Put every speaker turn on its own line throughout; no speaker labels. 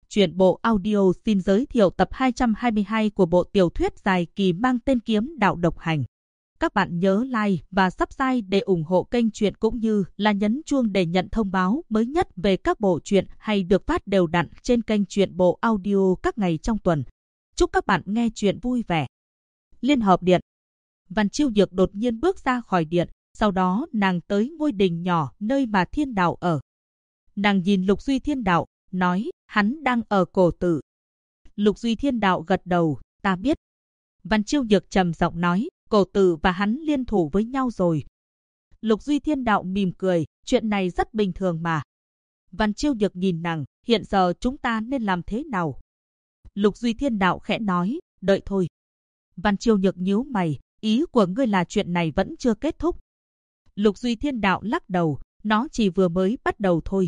Truyện bộ audio xin giới thiệu tập 222 của bộ tiểu thuyết dài kỳ mang tên Kiếm Đạo Độc Hành. Các bạn nhớ like và subscribe để ủng hộ kênh truyện cũng như là nhấn chuông để nhận thông báo mới nhất về các bộ truyện hay được phát đều đặn trên kênh truyện bộ audio các ngày trong tuần. Chúc các bạn nghe truyện vui vẻ. Liên hợp điện. Văn Chiêu Nhược đột nhiên bước ra khỏi điện, sau đó nàng tới ngôi đình nhỏ nơi mà Thiên Đạo ở. Nàng nhìn Lục Duy Thiên Đạo, nói, hắn đang ở cổ tử. Lục Duy Thiên Đạo gật đầu, ta biết. Văn Chiêu Nhược trầm giọng nói, cổ tử và hắn liên thủ với nhau rồi. Lục Duy Thiên Đạo mỉm cười, chuyện này rất bình thường mà. Văn Chiêu Nhược nhìn nàng, hiện giờ chúng ta nên làm thế nào? Lục Duy Thiên Đạo khẽ nói, đợi thôi. Văn Chiêu Nhược nhíu mày, ý của ngươi là chuyện này vẫn chưa kết thúc. Lục Duy Thiên Đạo lắc đầu, nó chỉ vừa mới bắt đầu thôi.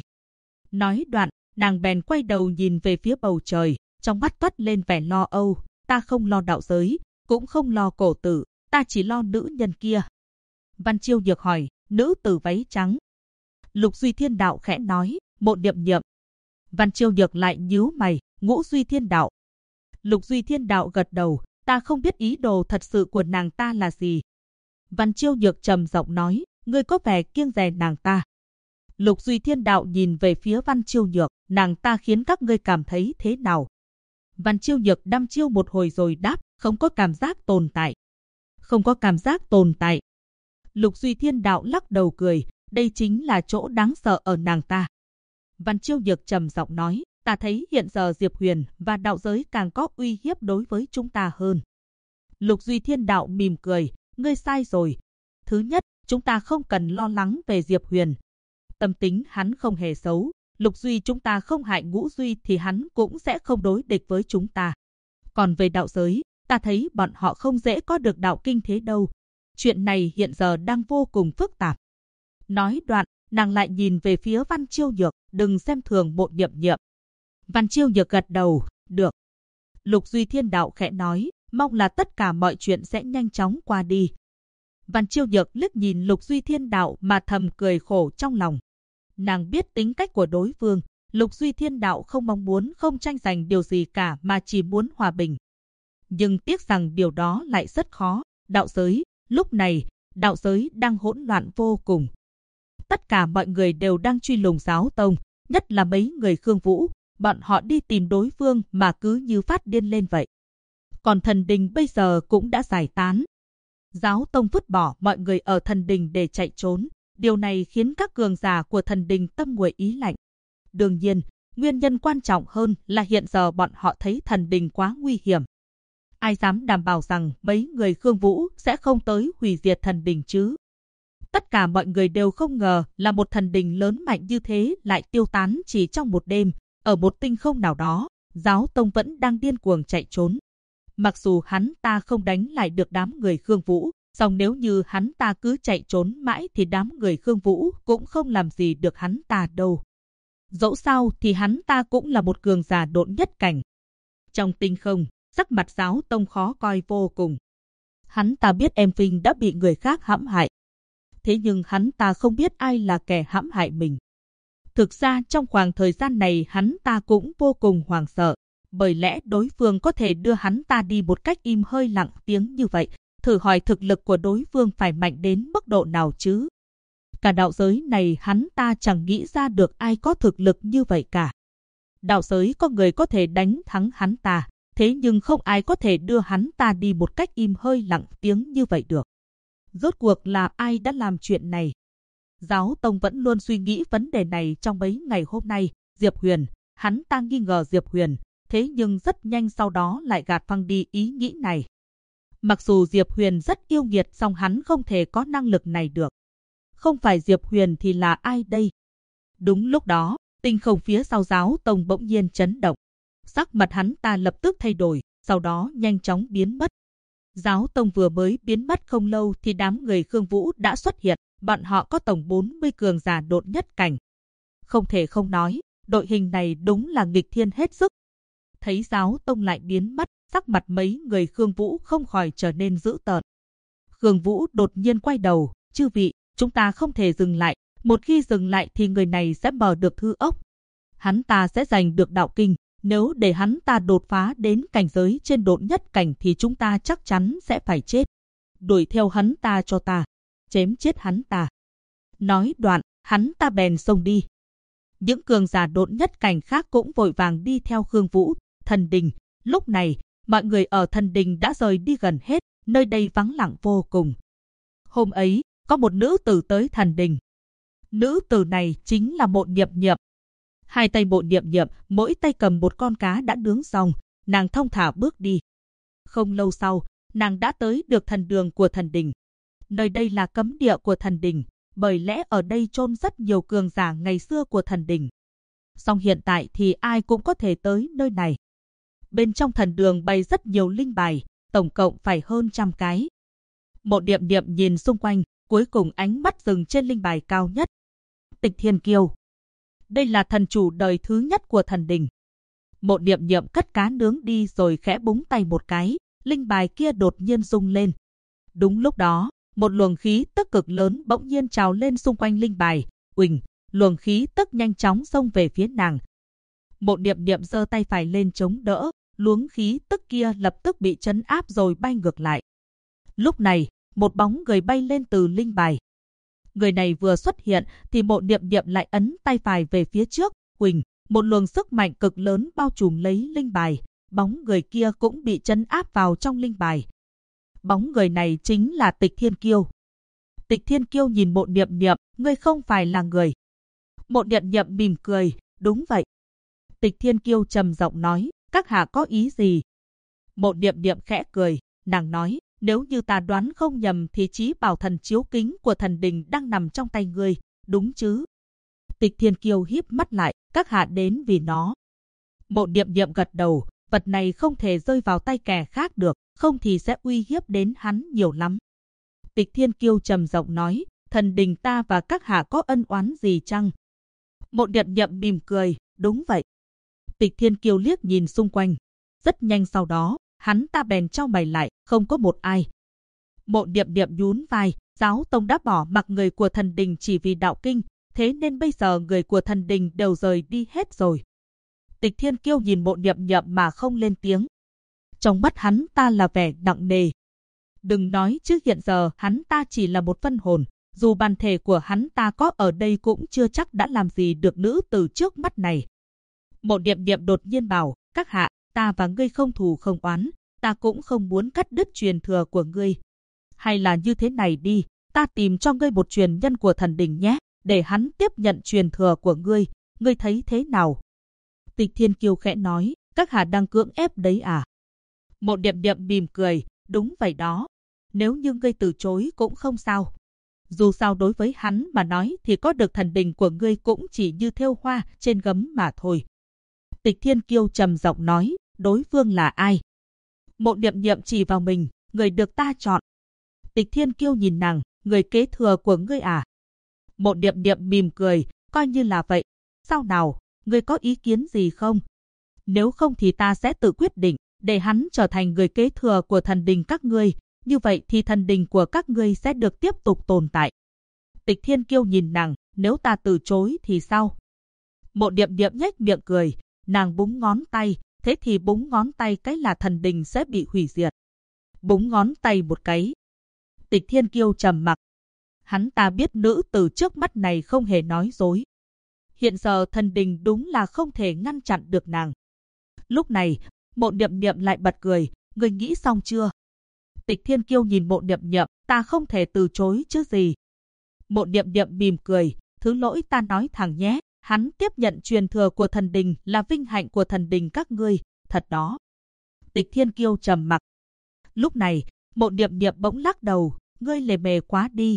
Nói đoạn, nàng bèn quay đầu nhìn về phía bầu trời, trong mắt toát lên vẻ lo âu. Ta không lo đạo giới, cũng không lo cổ tử, ta chỉ lo nữ nhân kia. Văn Chiêu Nhược hỏi, nữ tử váy trắng. Lục Duy Thiên Đạo khẽ nói, Mộ Niệm Niệm. Văn Chiêu Nhược lại nhíu mày, Ngũ Duy Thiên Đạo. Lục Duy Thiên Đạo gật đầu, ta không biết ý đồ thật sự của nàng ta là gì. Văn Chiêu Nhược trầm giọng nói, ngươi có vẻ kiêng dè nàng ta. Lục Duy Thiên Đạo nhìn về phía Văn Chiêu Nhược, nàng ta khiến các ngươi cảm thấy thế nào? Văn Chiêu Nhược đăm chiêu một hồi rồi đáp, không có cảm giác tồn tại. Không có cảm giác tồn tại. Lục Duy Thiên Đạo lắc đầu cười, đây chính là chỗ đáng sợ ở nàng ta. Văn Chiêu Nhược trầm giọng nói, ta thấy hiện giờ Diệp Huyền và đạo giới càng có uy hiếp đối với chúng ta hơn. Lục Duy Thiên Đạo mỉm cười, ngươi sai rồi. Thứ nhất, chúng ta không cần lo lắng về Diệp Huyền. Tâm tính hắn không hề xấu, Lục Duy chúng ta không hại Ngũ Duy thì hắn cũng sẽ không đối địch với chúng ta. Còn về đạo giới, ta thấy bọn họ không dễ có được đạo kinh thế đâu. Chuyện này hiện giờ đang vô cùng phức tạp. Nói đoạn, nàng lại nhìn về phía Văn Chiêu Nhược, đừng xem thường Mộ Niệm Niệm. Văn Chiêu Nhược gật đầu, được. Lục Duy Thiên Đạo khẽ nói, mong là tất cả mọi chuyện sẽ nhanh chóng qua đi. Văn Chiêu Nhược liếc nhìn Lục Duy Thiên Đạo mà thầm cười khổ trong lòng. Nàng biết tính cách của đối phương, Lục Duy Thiên Đạo không mong muốn không tranh giành điều gì cả mà chỉ muốn hòa bình. Nhưng tiếc rằng điều đó lại rất khó. Đạo giới, lúc này, đạo giới đang hỗn loạn vô cùng. Tất cả mọi người đều đang truy lùng Giáo Tông, nhất là mấy người Khương Vũ, bọn họ đi tìm đối phương mà cứ như phát điên lên vậy. Còn thần đình bây giờ cũng đã giải tán. Giáo Tông vứt bỏ mọi người ở thần đình để chạy trốn. Điều này khiến các cường giả của thần đình tâm nguội ý lạnh. Đương nhiên, nguyên nhân quan trọng hơn là hiện giờ bọn họ thấy thần đình quá nguy hiểm. Ai dám đảm bảo rằng mấy người Khương Vũ sẽ không tới hủy diệt thần đình chứ? Tất cả mọi người đều không ngờ là một thần đình lớn mạnh như thế lại tiêu tán chỉ trong một đêm. Ở một tinh không nào đó, Giáo Tông vẫn đang điên cuồng chạy trốn. Mặc dù hắn ta không đánh lại được đám người Khương Vũ, song nếu như hắn ta cứ chạy trốn mãi thì đám người Khương Vũ cũng không làm gì được hắn ta đâu. Dẫu sao thì hắn ta cũng là một cường giả độn nhất cảnh. Trong tinh không, sắc mặt Giáo Tông khó coi vô cùng. Hắn ta biết em Vinh đã bị người khác hãm hại. Thế nhưng hắn ta không biết ai là kẻ hãm hại mình. Thực ra trong khoảng thời gian này hắn ta cũng vô cùng hoảng sợ. Bởi lẽ đối phương có thể đưa hắn ta đi một cách im hơi lặng tiếng như vậy. Thử hỏi thực lực của đối phương phải mạnh đến mức độ nào chứ? Cả đạo giới này hắn ta chẳng nghĩ ra được ai có thực lực như vậy cả. Đạo giới có người có thể đánh thắng hắn ta, thế nhưng không ai có thể đưa hắn ta đi một cách im hơi lặng tiếng như vậy được. Rốt cuộc là ai đã làm chuyện này? Giáo Tông vẫn luôn suy nghĩ vấn đề này trong mấy ngày hôm nay. Diệp Huyền, hắn ta nghi ngờ Diệp Huyền, thế nhưng rất nhanh sau đó lại gạt phăng đi ý nghĩ này. Mặc dù Diệp Huyền rất yêu nghiệt song hắn không thể có năng lực này được. Không phải Diệp Huyền thì là ai đây? Đúng lúc đó, tinh không phía sau Giáo Tông bỗng nhiên chấn động. Sắc mặt hắn ta lập tức thay đổi, sau đó nhanh chóng biến mất. Giáo Tông vừa mới biến mất không lâu thì đám người Khương Vũ đã xuất hiện. Bọn họ có tổng 40 cường giả độn nhất cảnh. Không thể không nói, đội hình này đúng là nghịch thiên hết sức. Thấy Giáo Tông lại biến mất, sắc mặt mấy người Khương Vũ không khỏi trở nên dữ tợn. Khương Vũ đột nhiên quay đầu, chư vị, chúng ta không thể dừng lại. Một khi dừng lại thì người này sẽ mở được thư ốc. Hắn ta sẽ giành được đạo kinh, Nếu để hắn ta đột phá đến cảnh giới trên độn nhất cảnh thì chúng ta chắc chắn sẽ phải chết. Đuổi theo hắn ta cho ta, chém chết hắn ta. Nói đoạn, hắn ta bèn xông đi. Những cường giả độn nhất cảnh khác cũng vội vàng đi theo Khương Vũ, thần đình. Lúc này, mọi người ở thần đình đã rời đi gần hết, nơi đây vắng lặng vô cùng. Hôm ấy, có một nữ tử tới thần đình. Nữ tử này chính là Mộ Niệm Niệm. Hai tay Mộ Niệm Niệm, mỗi tay cầm một con cá đã nướng xong, nàng thong thả bước đi. Không lâu sau, nàng đã tới được thần đường của thần đình. Nơi đây là cấm địa của thần đình, bởi lẽ ở đây chôn rất nhiều cường giả ngày xưa của thần đình. Song hiện tại thì ai cũng có thể tới nơi này. Bên trong thần đường bày rất nhiều linh bài, tổng cộng phải hơn 100 cái. Mộ Niệm Niệm nhìn xung quanh, cuối cùng ánh mắt dừng trên linh bài cao nhất. Tịch Thiên Kiêu. Đây là thần chủ đời thứ nhất của thần đình. Mộ Niệm Niệm cất cá nướng đi rồi khẽ búng tay một cái, linh bài kia đột nhiên rung lên. Đúng lúc đó, một luồng khí tức cực lớn bỗng nhiên trào lên xung quanh linh bài. Uỳnh, luồng khí tức nhanh chóng xông về phía nàng. Mộ Niệm Niệm giơ tay phải lên chống đỡ, luồng khí tức kia lập tức bị trấn áp rồi bay ngược lại. Lúc này, một bóng người bay lên từ linh bài. Người này vừa xuất hiện thì Mộ Niệm Niệm lại ấn tay phải về phía trước. Uỳnh, một luồng sức mạnh cực lớn bao trùm lấy linh bài. Bóng người kia cũng bị trấn áp vào trong linh bài. Bóng người này chính là Tịch Thiên Kiêu. Tịch Thiên Kiêu nhìn Mộ Niệm Niệm, ngươi không phải là người. Mộ Niệm Niệm mỉm cười, đúng vậy. Tịch Thiên Kiêu trầm giọng nói, các hạ có ý gì? Mộ Niệm Niệm khẽ cười, nàng nói, nếu như ta đoán không nhầm thì Chí Bảo Thần Chiếu Kính của thần đình đang nằm trong tay ngươi, đúng chứ? Tịch Thiên Kiêu híp mắt lại, các hạ đến vì nó. Mộ Niệm Niệm gật đầu, vật này không thể rơi vào tay kẻ khác được, không thì sẽ uy hiếp đến hắn nhiều lắm. Tịch Thiên Kiêu trầm giọng nói, thần đình ta và các hạ có ân oán gì chăng? Mộ Niệm Niệm mỉm cười, đúng vậy. Tịch Thiên Kiêu liếc nhìn xung quanh. Rất nhanh sau đó, hắn ta bèn chau mày lại, không có một ai. Mộ Niệm Niệm nhún vai, giáo tông đã bỏ mặc người của thần đình chỉ vì đạo kinh, thế nên bây giờ người của thần đình đều rời đi hết rồi. Tịch Thiên Kiêu nhìn Mộ Niệm Niệm mà không lên tiếng. Trong mắt hắn ta là vẻ nặng nề. Đừng nói chứ hiện giờ hắn ta chỉ là một phân hồn, dù bản thể của hắn ta có ở đây cũng chưa chắc đã làm gì được nữ tử trước mắt này. Mộ Niệm Niệm đột nhiên bảo, các hạ, ta và ngươi không thù không oán, ta cũng không muốn cắt đứt truyền thừa của ngươi. Hay là như thế này đi, ta tìm cho ngươi một truyền nhân của thần đình nhé, để hắn tiếp nhận truyền thừa của ngươi thấy thế nào? Tịch Thiên Kiêu khẽ nói, các hạ đang cưỡng ép đấy à? Mộ Niệm Niệm mỉm cười, đúng vậy đó. Nếu như ngươi từ chối cũng không sao. Dù sao đối với hắn mà nói thì có được thần đình của ngươi cũng chỉ như thêu hoa trên gấm mà thôi. Tịch Thiên Kiêu trầm giọng nói, đối phương là ai? Mộ Niệm Niệm chỉ vào mình, người được ta chọn. Tịch Thiên Kiêu nhìn nàng, người kế thừa của ngươi à? Mộ Niệm Niệm mỉm cười, coi như là vậy. Sao nào, ngươi có ý kiến gì không? Nếu không thì ta sẽ tự quyết định, để hắn trở thành người kế thừa của thần đình các ngươi. Như vậy thì thần đình của các ngươi sẽ được tiếp tục tồn tại. Tịch Thiên Kiêu nhìn nàng, nếu ta từ chối thì sao? Mộ Niệm Niệm nhếch miệng cười, nàng búng ngón tay, thế thì búng ngón tay cái là thần đình sẽ bị hủy diệt. Búng ngón tay một cái. Tịch Thiên Kiêu trầm mặc. Hắn ta biết nữ tử trước mắt này không hề nói dối. Hiện giờ thần đình đúng là không thể ngăn chặn được nàng. Lúc này, Mộ Niệm Niệm lại bật cười, ngươi nghĩ xong chưa? Tịch Thiên Kiêu nhìn Mộ Niệm Niệm, ta không thể từ chối chứ gì. Mộ Niệm Niệm mỉm cười, thứ lỗi ta nói thẳng nhé, hắn tiếp nhận truyền thừa của thần đình là vinh hạnh của thần đình các ngươi, thật đó. Tịch Thiên Kiêu trầm mặc. Lúc này, Mộ Niệm Niệm bỗng lắc đầu, ngươi lề mề quá đi.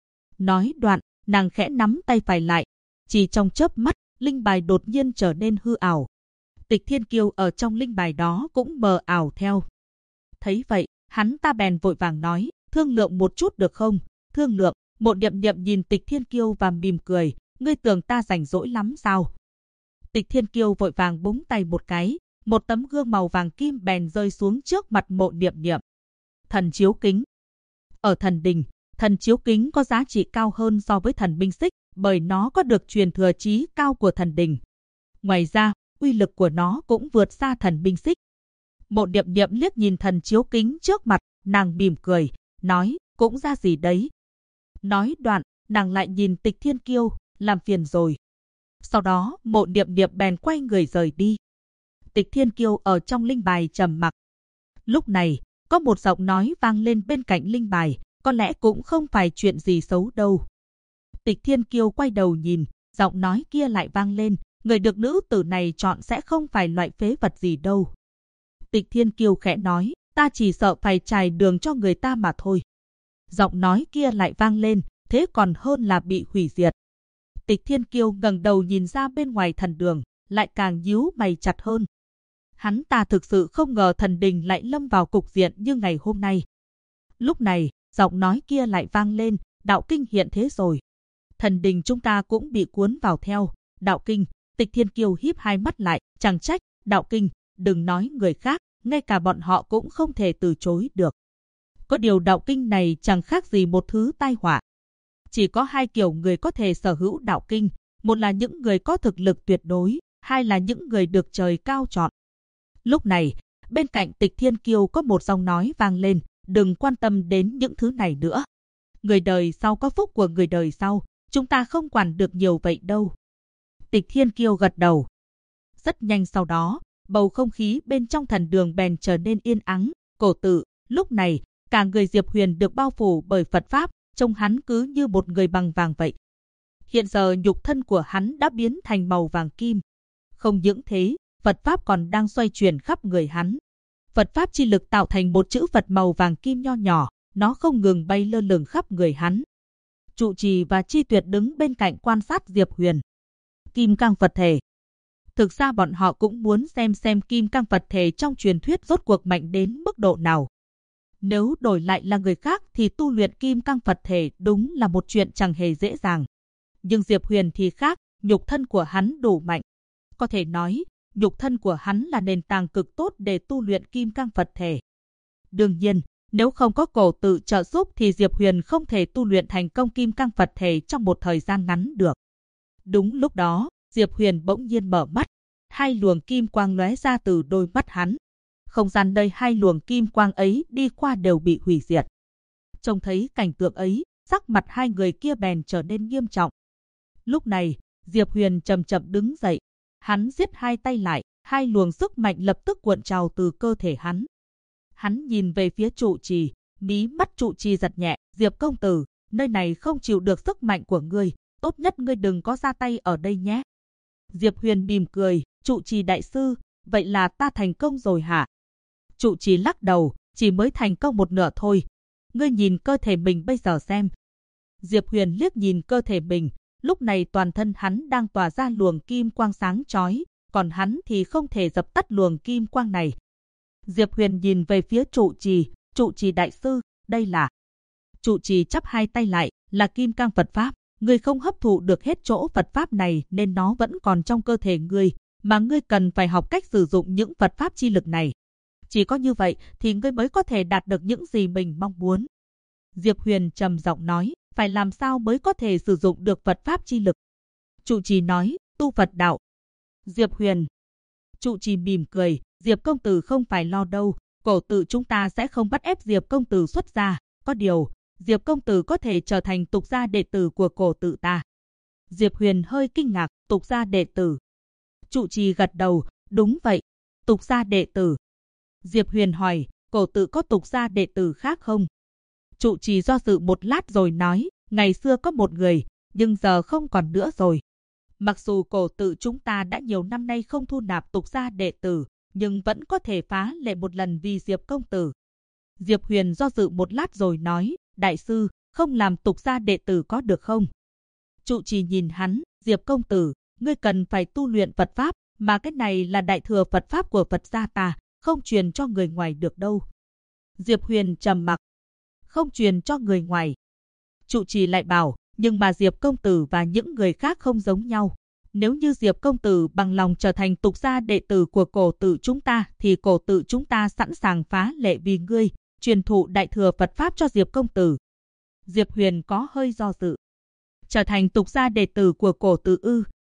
Nói đoạn, nàng khẽ nắm tay phải lại, chỉ trong chớp mắt, linh bài đột nhiên trở nên hư ảo. Tịch Thiên Kiêu ở trong linh bài đó cũng mờ ảo theo. Thấy vậy, hắn ta bèn vội vàng nói, thương lượng một chút được không? Thương lượng. Mộ Niệm Niệm nhìn Tịch Thiên Kiêu và mỉm cười, ngươi tưởng ta rảnh rỗi lắm sao? Tịch Thiên Kiêu vội vàng búng tay một cái, một tấm gương màu vàng kim bèn rơi xuống trước mặt Mộ Niệm Niệm. Thần chiếu kính. Ở thần đình, thần chiếu kính có giá trị cao hơn so với thần binh xích, bởi nó có được truyền thừa chí cao của thần đình. Ngoài ra, uy lực của nó cũng vượt xa thần binh xích. Mộ Niệm Niệm liếc nhìn thần chiếu kính trước mặt, nàng mỉm cười, nói, cũng ra gì đấy. Nói đoạn, nàng lại nhìn Tịch Thiên Kiêu, làm phiền rồi. Sau đó, Mộ Niệm Niệm bèn quay người rời đi. Tịch Thiên Kiêu ở trong linh bài trầm mặc. Lúc này, có một giọng nói vang lên bên cạnh linh bài, có lẽ cũng không phải chuyện gì xấu đâu. Tịch Thiên Kiêu quay đầu nhìn, giọng nói kia lại vang lên, người được nữ tử này chọn sẽ không phải loại phế vật gì đâu. Tịch Thiên Kiêu khẽ nói, ta chỉ sợ phải trải đường cho người ta mà thôi. Giọng nói kia lại vang lên, thế còn hơn là bị hủy diệt. Tịch Thiên Kiêu ngẩng đầu nhìn ra bên ngoài thần đường, lại càng nhíu mày chặt hơn. Hắn ta thực sự không ngờ thần đình lại lâm vào cục diện như ngày hôm nay. Lúc này, giọng nói kia lại vang lên, đạo kinh hiện thế rồi. Thần đình chúng ta cũng bị cuốn vào theo. Đạo kinh, Tịch Thiên Kiêu híp hai mắt lại, chẳng trách, đạo kinh, đừng nói người khác, ngay cả bọn họ cũng không thể từ chối được. Có điều đạo kinh này chẳng khác gì một thứ tai họa. Chỉ có hai kiểu người có thể sở hữu đạo kinh, một là những người có thực lực tuyệt đối, hai là những người được trời cao chọn. Lúc này, bên cạnh Tịch Thiên Kiêu có một giọng nói vang lên, đừng quan tâm đến những thứ này nữa. Người đời sau có phúc của người đời sau, chúng ta không quản được nhiều vậy đâu. Tịch Thiên Kiêu gật đầu. Rất nhanh sau đó, bầu không khí bên trong thần đường bèn trở nên yên ắng, Cổ Tự. Lúc này, cả người Diệp Huyền được bao phủ bởi Phật Pháp, trông hắn cứ như một người bằng vàng vậy. Hiện giờ nhục thân của hắn đã biến thành màu vàng kim. Không những thế, Phật Pháp còn đang xoay chuyển khắp người hắn. Phật Pháp chi lực tạo thành một chữ Phật màu vàng kim nho nhỏ, nó không ngừng bay lơ lửng khắp người hắn. Trụ Trì và Chi Tuyệt đứng bên cạnh quan sát Diệp Huyền. Kim cang Phật thể. Thực ra bọn họ cũng muốn xem kim cang Phật thể trong truyền thuyết rốt cuộc mạnh đến mức độ nào. Nếu đổi lại là người khác thì tu luyện kim cang Phật thể đúng là một chuyện chẳng hề dễ dàng. Nhưng Diệp Huyền thì khác, nhục thân của hắn đủ mạnh. Có thể nói, nhục thân của hắn là nền tảng cực tốt để tu luyện kim cang Phật thể. Đương nhiên, nếu không có Cổ Tự trợ giúp thì Diệp Huyền không thể tu luyện thành công kim cang Phật thể trong một thời gian ngắn được. Đúng lúc đó, Diệp Huyền bỗng nhiên mở mắt, hai luồng kim quang lóe ra từ đôi mắt hắn. Không gian nơi hai luồng kim quang ấy đi qua đều bị hủy diệt. Trông thấy cảnh tượng ấy, sắc mặt hai người kia bèn trở nên nghiêm trọng. Lúc này, Diệp Huyền chậm chậm đứng dậy. Hắn giết hai tay lại, hai luồng sức mạnh lập tức cuộn trào từ cơ thể hắn. Hắn nhìn về phía Trụ Trì, mí mắt Trụ Trì giật nhẹ, Diệp công tử, nơi này không chịu được sức mạnh của ngươi, tốt nhất ngươi đừng có ra tay ở đây nhé. Diệp Huyền mỉm cười, Trụ Trì đại sư, vậy là ta thành công rồi hả? Trụ Trì lắc đầu, chỉ mới thành công một nửa thôi. Ngươi nhìn cơ thể mình bây giờ xem. Diệp Huyền liếc nhìn cơ thể mình, lúc này toàn thân hắn đang tỏa ra luồng kim quang sáng chói, còn hắn thì không thể dập tắt luồng kim quang này. Diệp Huyền nhìn về phía Trụ Trì đại sư, đây là... Trụ Trì chắp hai tay lại, là kim cang Phật Pháp. Ngươi không hấp thụ được hết chỗ Phật Pháp này nên nó vẫn còn trong cơ thể ngươi, mà ngươi cần phải học cách sử dụng những Phật Pháp chi lực này. Chỉ có như vậy thì ngươi mới có thể đạt được những gì mình mong muốn. Diệp Huyền trầm giọng nói, phải làm sao mới có thể sử dụng được Phật Pháp chi lực? Trụ Trì nói, tu Phật đạo. Diệp Huyền. Trụ Trì mỉm cười, Diệp công tử không phải lo đâu, Cổ Tự chúng ta sẽ không bắt ép Diệp công tử xuất gia. Có điều, Diệp công tử có thể trở thành tục gia đệ tử của Cổ Tự ta. Diệp Huyền hơi kinh ngạc, tục gia đệ tử. Trụ Trì gật đầu, đúng vậy, tục gia đệ tử. Diệp Huyền hỏi, Cổ Tự có tục gia đệ tử khác không? Trụ Trì do dự một lát rồi nói, ngày xưa có một người, nhưng giờ không còn nữa rồi. Mặc dù Cổ Tự chúng ta đã nhiều năm nay không thu nạp tục gia đệ tử, nhưng vẫn có thể phá lệ một lần vì Diệp công tử. Diệp Huyền do dự một lát rồi nói, đại sư, không làm tục gia đệ tử có được không? Trụ Trì nhìn hắn, Diệp công tử, ngươi cần phải tu luyện Phật Pháp, mà cái này là đại thừa Phật Pháp của Phật gia ta, không truyền cho người ngoài được đâu. Diệp Huyền trầm mặc, không truyền cho người ngoài. Trụ Trì lại bảo, nhưng mà Diệp công tử và những người khác không giống nhau. Nếu như Diệp công tử bằng lòng trở thành tục gia đệ tử của Cổ Tự chúng ta, thì Cổ Tự chúng ta sẵn sàng phá lệ vì ngươi, truyền thụ đại thừa Phật Pháp cho Diệp công tử. Diệp Huyền có hơi do dự. Trở thành tục gia đệ tử của Cổ Tự ư?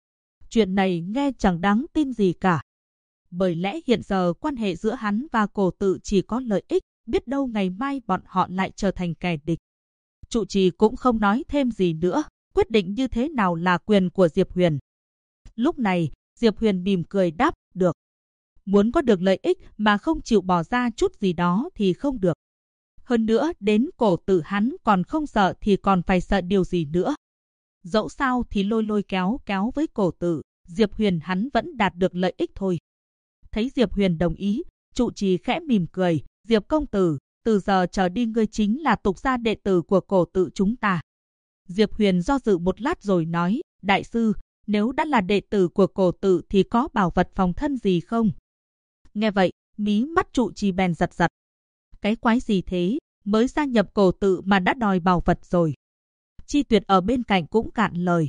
Chuyện này nghe chẳng đáng tin gì cả. Bởi lẽ hiện giờ quan hệ giữa hắn và Cổ Tự chỉ có lợi ích, biết đâu ngày mai bọn họ lại trở thành kẻ địch. Trụ trì cũng không nói thêm gì nữa, quyết định như thế nào là quyền của Diệp Huyền. Lúc này, Diệp Huyền mỉm cười đáp, được. Muốn có được lợi ích mà không chịu bỏ ra chút gì đó thì không được. Hơn nữa, đến Cổ Tự hắn còn không sợ thì còn phải sợ điều gì nữa. Dẫu sao thì lôi kéo với Cổ Tự, Diệp Huyền hắn vẫn đạt được lợi ích thôi. Thấy Diệp Huyền đồng ý, trụ trì khẽ mỉm cười, Diệp công tử, từ giờ trở đi ngươi chính là tục gia đệ tử của Cổ Tự chúng ta. Diệp Huyền do dự một lát rồi nói, đại sư, nếu đã là đệ tử của Cổ Tự thì có bảo vật phòng thân gì không? Nghe vậy, mí mắt trụ trì bèn giật giật. Cái quái gì thế, mới gia nhập Cổ Tự mà đã đòi bảo vật rồi. Chi Tuyệt ở bên cạnh cũng cạn lời.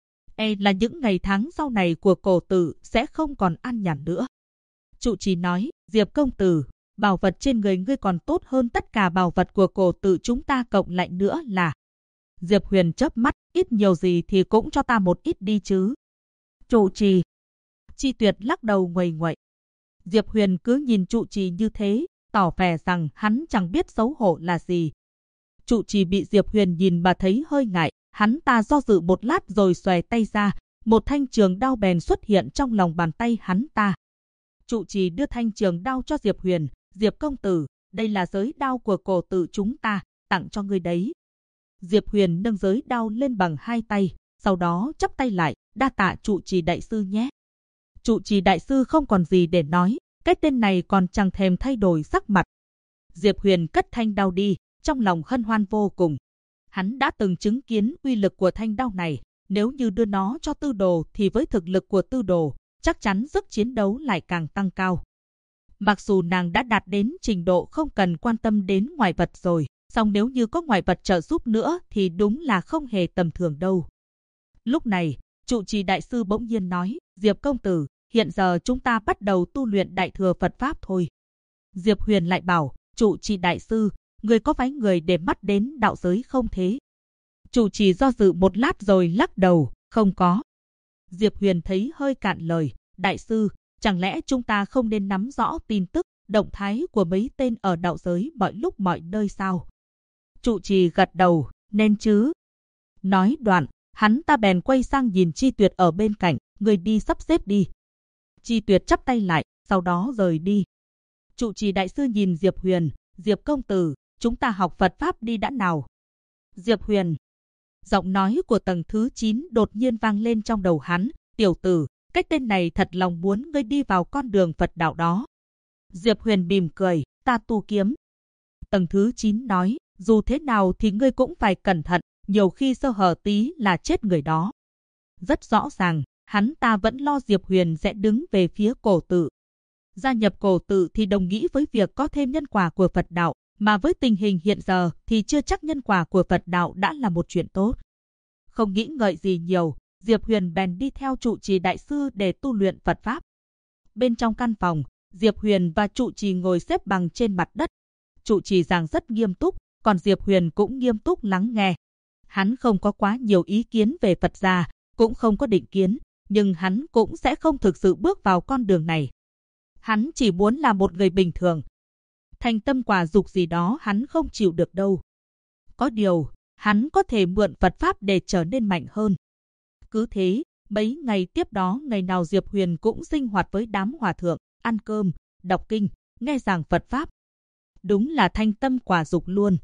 Là những ngày tháng sau này của Cổ Tự sẽ không còn an nhàn nữa. Trụ trì nói, Diệp công tử, bảo vật trên người ngươi còn tốt hơn tất cả bảo vật của Cổ Tự chúng ta cộng lại nữa là. Diệp Huyền chớp mắt, ít nhiều gì thì cũng cho ta một ít đi chứ. Trụ trì. Chi Tuyệt lắc đầu nguầy nguậy. Diệp Huyền cứ nhìn trụ trì như thế, tỏ vẻ rằng hắn chẳng biết xấu hổ là gì. Trụ trì bị Diệp Huyền nhìn mà thấy hơi ngại, hắn ta do dự một lát rồi xòe tay ra, một thanh trường đao bèn xuất hiện trong lòng bàn tay hắn ta. Trụ trì đưa thanh trường đao cho Diệp Huyền, Diệp công tử, đây là giới đao của Cổ Tự chúng ta, tặng cho ngươi đấy. Diệp Huyền nâng giới đao lên bằng hai tay, sau đó chắp tay lại, đa tạ trụ trì đại sư nhé. Trụ trì đại sư không còn gì để nói, cái tên này còn chẳng thèm thay đổi sắc mặt. Diệp Huyền cất thanh đao đi, trong lòng hân hoan vô cùng. Hắn đã từng chứng kiến uy lực của thanh đao này, nếu như đưa nó cho Tư Đồ thì với thực lực của Tư Đồ, chắc chắn sức chiến đấu lại càng tăng cao. Mặc dù nàng đã đạt đến trình độ không cần quan tâm đến ngoại vật rồi, song nếu như có ngoại vật trợ giúp nữa thì đúng là không hề tầm thường đâu. Lúc này, trụ trì đại sư bỗng nhiên nói, Diệp công tử, hiện giờ chúng ta bắt đầu tu luyện Đại Thừa Phật Pháp thôi. Diệp Huyền lại bảo, trụ trì đại sư, người có phái người để mắt đến đạo giới không thế? Trụ trì do dự một lát rồi lắc đầu, không có. Diệp Huyền thấy hơi cạn lời, đại sư, chẳng lẽ chúng ta không nên nắm rõ tin tức, động thái của mấy tên ở đạo giới mọi lúc mọi nơi sao? Trụ trì gật đầu, nên chứ. Nói đoạn, hắn ta bèn quay sang nhìn Chi Tuyệt ở bên cạnh, người đi sắp xếp đi. Chi Tuyệt chắp tay lại, sau đó rời đi. Trụ trì đại sư nhìn Diệp Huyền, Diệp công tử, chúng ta học Phật Pháp đi đã nào. Diệp Huyền. Giọng nói của tầng thứ 9 đột nhiên vang lên trong đầu hắn, tiểu tử, cái tên này thật lòng muốn ngươi đi vào con đường Phật đạo đó. Diệp Huyền mỉm cười, ta tu kiếm. Tầng thứ 9 nói, dù thế nào thì ngươi cũng phải cẩn thận, nhiều khi sơ hở tí là chết người đó. Rất rõ ràng, hắn ta vẫn lo Diệp Huyền sẽ đứng về phía Cổ Tự. Gia nhập Cổ Tự thì đồng nghĩa với việc có thêm nhân quả của Phật đạo, mà với tình hình hiện giờ thì chưa chắc nhân quả của Phật đạo đã là một chuyện tốt. Không nghĩ ngợi gì nhiều, Diệp Huyền bèn đi theo trụ trì đại sư để tu luyện Phật Pháp. Bên trong căn phòng, Diệp Huyền và trụ trì ngồi xếp bằng trên mặt đất. Trụ trì giảng rất nghiêm túc, còn Diệp Huyền cũng nghiêm túc lắng nghe. Hắn không có quá nhiều ý kiến về Phật gia, cũng không có định kiến, nhưng hắn cũng sẽ không thực sự bước vào con đường này. Hắn chỉ muốn là một người bình thường. Thành tâm quả dục gì đó hắn không chịu được đâu. Có điều, hắn có thể mượn Phật Pháp để trở nên mạnh hơn. Cứ thế, mấy ngày tiếp đó ngày nào Diệp Huyền cũng sinh hoạt với đám hòa thượng, ăn cơm, đọc kinh, nghe giảng Phật Pháp. Đúng là thanh tâm quả dục luôn.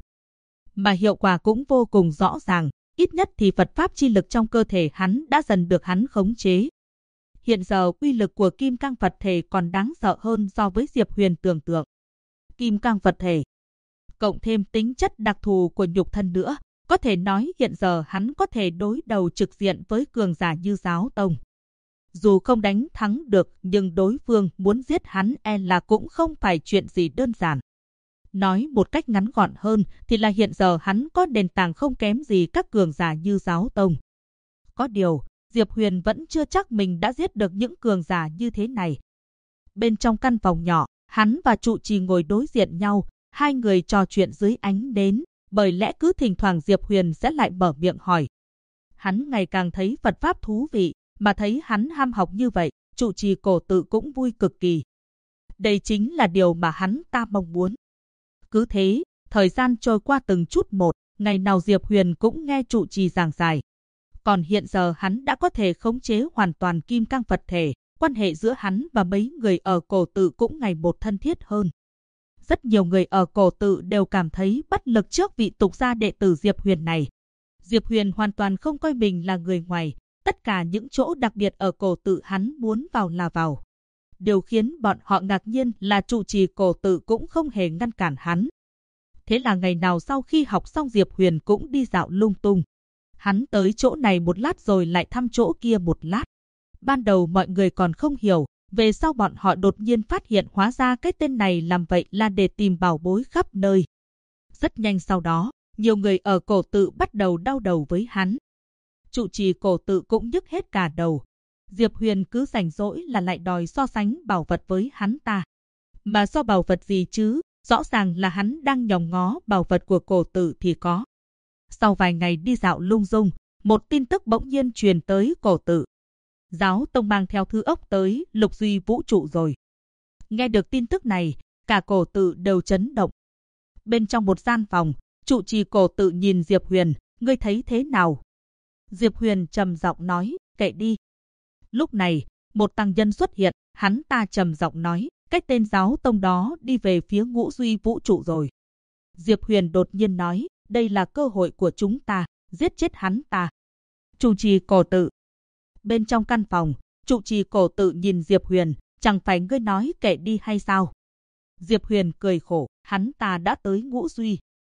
Mà hiệu quả cũng vô cùng rõ ràng, ít nhất thì Phật Pháp chi lực trong cơ thể hắn đã dần được hắn khống chế. Hiện giờ uy lực của Kim Cang Phật Thể còn đáng sợ hơn so với Diệp Huyền tưởng tượng. Kim Cang Phật Thể, cộng thêm tính chất đặc thù của nhục thân nữa, có thể nói hiện giờ hắn có thể đối đầu trực diện với cường giả như Giáo Tông. Dù không đánh thắng được, nhưng đối phương muốn giết hắn là cũng không phải chuyện gì đơn giản. Nói một cách ngắn gọn hơn thì là hiện giờ hắn có nền tảng không kém gì các cường giả như Giáo Tông. Có điều, Diệp Huyền vẫn chưa chắc mình đã giết được những cường giả như thế này. Bên trong căn phòng nhỏ, hắn và trụ trì ngồi đối diện nhau, hai người trò chuyện dưới ánh nến, bởi lẽ cứ thỉnh thoảng Diệp Huyền sẽ lại mở miệng hỏi. Hắn ngày càng thấy Phật Pháp thú vị, mà thấy hắn ham học như vậy, trụ trì Cổ Tự cũng vui cực kỳ. Đây chính là điều mà hắn ta mong muốn. Cứ thế, thời gian trôi qua từng chút một, ngày nào Diệp Huyền cũng nghe trụ trì giảng giải. Còn hiện giờ hắn đã có thể khống chế hoàn toàn kim cang Phật thể, quan hệ giữa hắn và mấy người ở Cổ Tự cũng ngày một thân thiết hơn. Rất nhiều người ở Cổ Tự đều cảm thấy bất lực trước vị tục gia đệ tử Diệp Huyền này. Diệp Huyền hoàn toàn không coi mình là người ngoài, tất cả những chỗ đặc biệt ở Cổ Tự hắn muốn vào là vào. Điều khiến bọn họ ngạc nhiên là trụ trì Cổ Tự cũng không hề ngăn cản hắn. Thế là ngày nào sau khi học xong Diệp Huyền cũng đi dạo lung tung. Hắn tới chỗ này một lát rồi lại thăm chỗ kia một lát. Ban đầu mọi người còn không hiểu, về sau bọn họ đột nhiên phát hiện hóa ra cái tên này làm vậy là để tìm bảo bối khắp nơi. Rất nhanh sau đó, nhiều người ở Cổ Tự bắt đầu đau đầu với hắn. Trụ trì Cổ Tự cũng nhức hết cả đầu. Diệp Huyền cứ rảnh rỗi là lại đòi so sánh bảo vật với hắn ta. Mà so bảo vật gì chứ, rõ ràng là hắn đang nhòm ngó bảo vật của Cổ Tự thì có. Sau vài ngày đi dạo lung tung, một tin tức bỗng nhiên truyền tới Cổ Tự. Giáo tông mang theo thư ốc tới Lục Duy Vũ Trụ rồi. Nghe được tin tức này, cả Cổ Tự đều chấn động. Bên trong một gian phòng, trụ trì Cổ Tự nhìn Diệp Huyền, ngươi thấy thế nào? Diệp Huyền trầm giọng nói, kệ đi. Lúc này, một tăng nhân xuất hiện, hắn ta trầm giọng nói, cái tên giáo tông đó đi về phía Ngũ Duy Vũ Trụ rồi. Diệp Huyền đột nhiên nói, đây là cơ hội của chúng ta, giết chết hắn ta. Trụ trì Cổ Tự. Bên trong căn phòng, trụ trì Cổ Tự nhìn Diệp Huyền, chẳng phải ngươi nói kệ đi hay sao? Diệp Huyền cười khổ, hắn ta đã tới Ngũ Duy.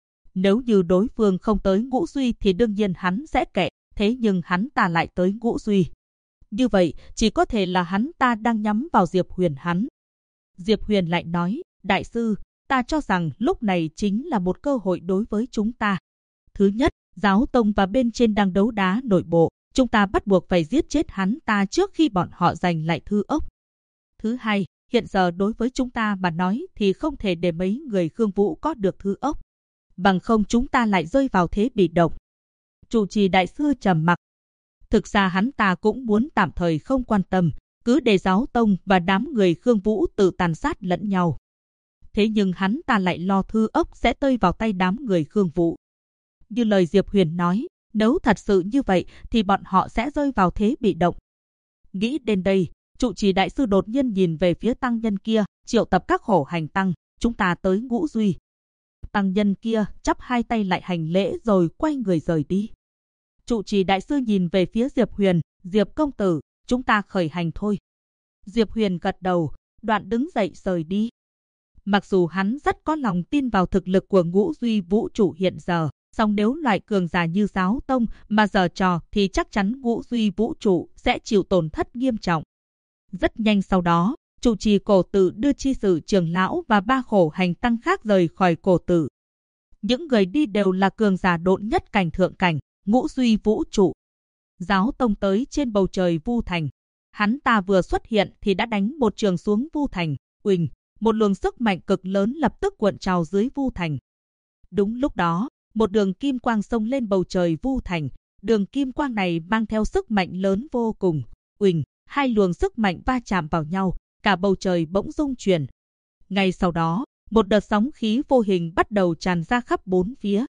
Nếu như đối phương không tới Ngũ Duy thì đương nhiên hắn sẽ kệ, thế nhưng hắn ta lại tới Ngũ Duy. Như vậy, chỉ có thể là hắn ta đang nhắm vào Diệp Huyền hắn. Diệp Huyền lại nói, đại sư, ta cho rằng lúc này chính là một cơ hội đối với chúng ta. Thứ nhất, giáo tông và bên trên đang đấu đá nội bộ, chúng ta bắt buộc phải giết chết hắn ta trước khi bọn họ giành lại thư ốc. Thứ hai, hiện giờ đối với chúng ta mà nói thì không thể để mấy người Khương Vũ có được thư ốc. Bằng không chúng ta lại rơi vào thế bị động. Trụ trì đại sư trầm mặc. Thực ra hắn ta cũng muốn tạm thời không quan tâm, cứ để giáo tông và đám người Khương Vũ tự tàn sát lẫn nhau. Thế nhưng hắn ta lại lo thư ốc sẽ rơi vào tay đám người Khương Vũ. Như lời Diệp Huyền nói, nếu thật sự như vậy thì bọn họ sẽ rơi vào thế bị động. Nghĩ đến đây, trụ trì đại sư đột nhiên nhìn về phía tăng nhân kia, triệu tập các hổ hành tăng, chúng ta tới Ngũ Duy. Tăng nhân kia chắp hai tay lại hành lễ rồi quay người rời đi. Trụ trì đại sư nhìn về phía Diệp Huyền, Diệp công tử, chúng ta khởi hành thôi. Diệp Huyền gật đầu, đoạn đứng dậy rời đi. Mặc dù hắn rất có lòng tin vào thực lực của Ngũ Duy Vũ Trụ hiện giờ, song nếu loại cường giả như giáo tông mà giở trò thì chắc chắn Ngũ Duy Vũ Trụ sẽ chịu tổn thất nghiêm trọng. Rất nhanh sau đó, trụ trì Cổ Tự đưa chi sử trưởng lão và ba khổ hành tăng khác rời khỏi Cổ Tự. Những người đi đều là cường giả độn nhất cảnh thượng cảnh, Ngũ Duy Vũ Trụ. Giáo tông tới trên bầu trời Vu Thành. Hắn ta vừa xuất hiện thì đã đánh một trường xuống Vu Thành, uỳnh, một luồng sức mạnh cực lớn lập tức cuộn trào dưới Vu Thành. Đúng lúc đó, một đường kim quang xông lên bầu trời Vu Thành. Đường kim quang này mang theo sức mạnh lớn vô cùng, uỳnh, hai luồng sức mạnh va chạm vào nhau, cả bầu trời bỗng rung chuyển. Ngay sau đó, một đợt sóng khí vô hình bắt đầu tràn ra khắp bốn phía.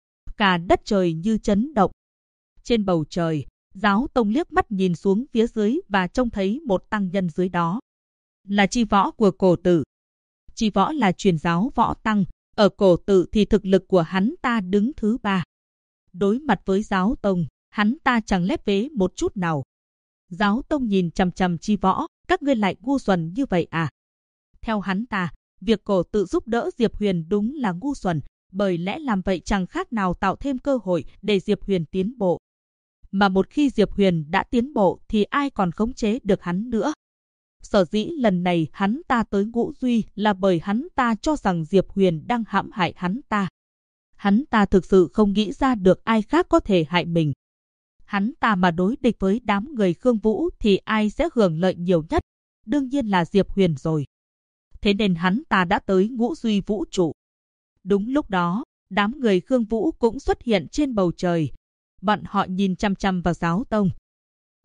Cả đất trời như chấn động. Trên bầu trời, giáo tông liếc mắt nhìn xuống phía dưới và trông thấy một tăng nhân dưới đó. Là Chi Võ của Cổ Tự. Chi Võ là truyền giáo võ tăng, ở Cổ Tự thì thực lực của hắn ta đứng thứ 3. Đối mặt với giáo tông, hắn ta chẳng lép vế một chút nào. Giáo tông nhìn chằm chằm Chi Võ, các ngươi lại ngu xuẩn như vậy à? Theo hắn ta, việc Cổ Tự giúp đỡ Diệp Huyền đúng là ngu xuẩn, bởi lẽ làm vậy chẳng khác nào tạo thêm cơ hội để Diệp Huyền tiến bộ. Mà một khi Diệp Huyền đã tiến bộ thì ai còn khống chế được hắn nữa. Sở dĩ lần này hắn ta tới Ngũ Duy là bởi hắn ta cho rằng Diệp Huyền đang hãm hại hắn ta. Hắn ta thực sự không nghĩ ra được ai khác có thể hại mình. Hắn ta mà đối địch với đám người Khương Vũ thì ai sẽ hưởng lợi nhiều nhất? Đương nhiên là Diệp Huyền rồi. Thế nên hắn ta đã tới Ngũ Duy Vũ Trụ. Đúng lúc đó, đám người Khương Vũ cũng xuất hiện trên bầu trời. Bọn họ nhìn chăm chăm vào giáo tông.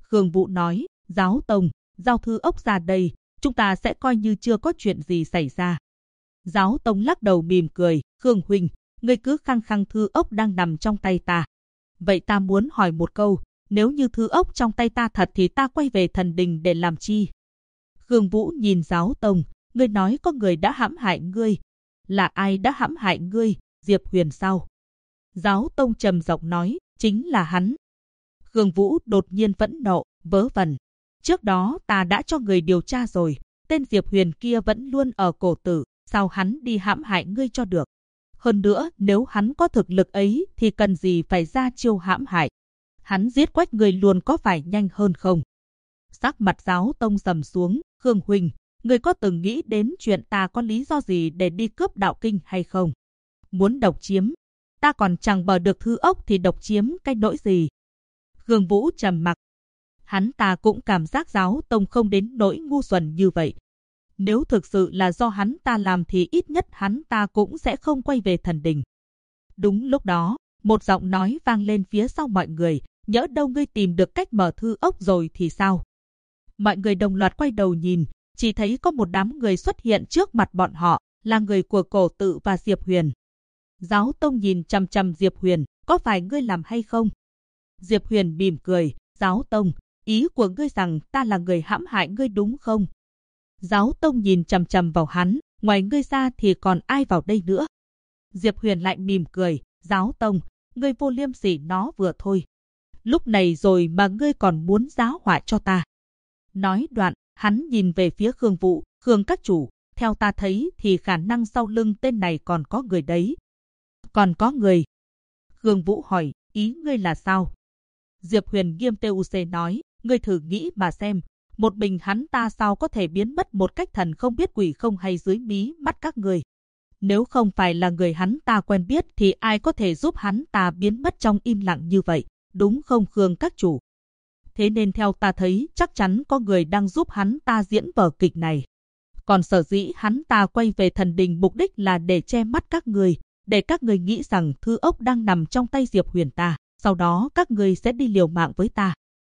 Khương Vũ nói, Giáo Tông, giao thư ốc ra đây, chúng ta sẽ coi như chưa có chuyện gì xảy ra. Giáo Tông lắc đầu mỉm cười, Khương huynh, ngươi cứ khăng khăng thư ốc đang nằm trong tay ta. Vậy ta muốn hỏi một câu, nếu như thư ốc trong tay ta thật thì ta quay về thần đình để làm chi? Khương Vũ nhìn Giáo Tông, ngươi nói có người đã hãm hại ngươi. Là ai đã hãm hại ngươi? Diệp Huyền sao? Giáo Tông trầm giọng nói, chính là hắn. Khương Vũ đột nhiên phẫn nộ, vớ vẩn. Trước đó ta đã cho người điều tra rồi, tên Diệp Huyền kia vẫn luôn ở cổ tử, sao hắn đi hãm hại ngươi cho được? Hơn nữa, nếu hắn có thực lực ấy thì cần gì phải ra chiêu hãm hại? Hắn giết Quách người luôn có phải nhanh hơn không? Sắc mặt Giáo Tông sầm xuống, Khương huynh, ngươi có từng nghĩ đến chuyện ta có lý do gì để đi cướp đạo kinh hay không? Muốn độc chiếm, ta còn chẳng bờ được thư ốc thì độc chiếm cái nỗi gì? Khương Vũ trầm mặc. Hắn ta cũng cảm giác Giáo Tông không đến nỗi ngu xuẩn như vậy. Nếu thực sự là do hắn ta làm thì ít nhất hắn ta cũng sẽ không quay về thần đình. Đúng lúc đó, một giọng nói vang lên phía sau mọi người, nhỡ đâu ngươi tìm được cách mở thư ốc rồi thì sao? Mọi người đồng loạt quay đầu nhìn, chỉ thấy có một đám người xuất hiện trước mặt bọn họ, là người của Cổ Tự và Diệp Huyền. Giáo Tông nhìn chằm chằm Diệp Huyền, có phải ngươi làm hay không? Diệp Huyền mỉm cười, Giáo Tông, ý của ngươi rằng ta là người hãm hại ngươi đúng không? Giáo Tông nhìn chằm chằm vào hắn, ngoài ngươi ra thì còn ai vào đây nữa? Diệp Huyền lại mỉm cười, Giáo Tông, ngươi vô liêm sỉ nó vừa thôi. Lúc này rồi mà ngươi còn muốn giáo họa cho ta. Nói đoạn, hắn nhìn về phía Khương Vũ, Khương các chủ, theo ta thấy thì khả năng sau lưng tên này còn có người đấy. Còn có người? Khương Vũ hỏi, ý ngươi là sao? Diệp Huyền nghiêm TUC nói, ngươi thử nghĩ mà xem, một mình hắn ta sao có thể biến mất một cách thần không biết quỷ không hay dưới mí mắt các người. Nếu không phải là người hắn ta quen biết thì ai có thể giúp hắn ta biến mất trong im lặng như vậy, đúng không Khương các chủ? Thế nên theo ta thấy chắc chắn có người đang giúp hắn ta diễn vở kịch này. Còn sở dĩ hắn ta quay về thần đình mục đích là để che mắt các người, để các người nghĩ rằng thư ốc đang nằm trong tay Diệp Huyền ta, sau đó các người sẽ đi liều mạng với ta.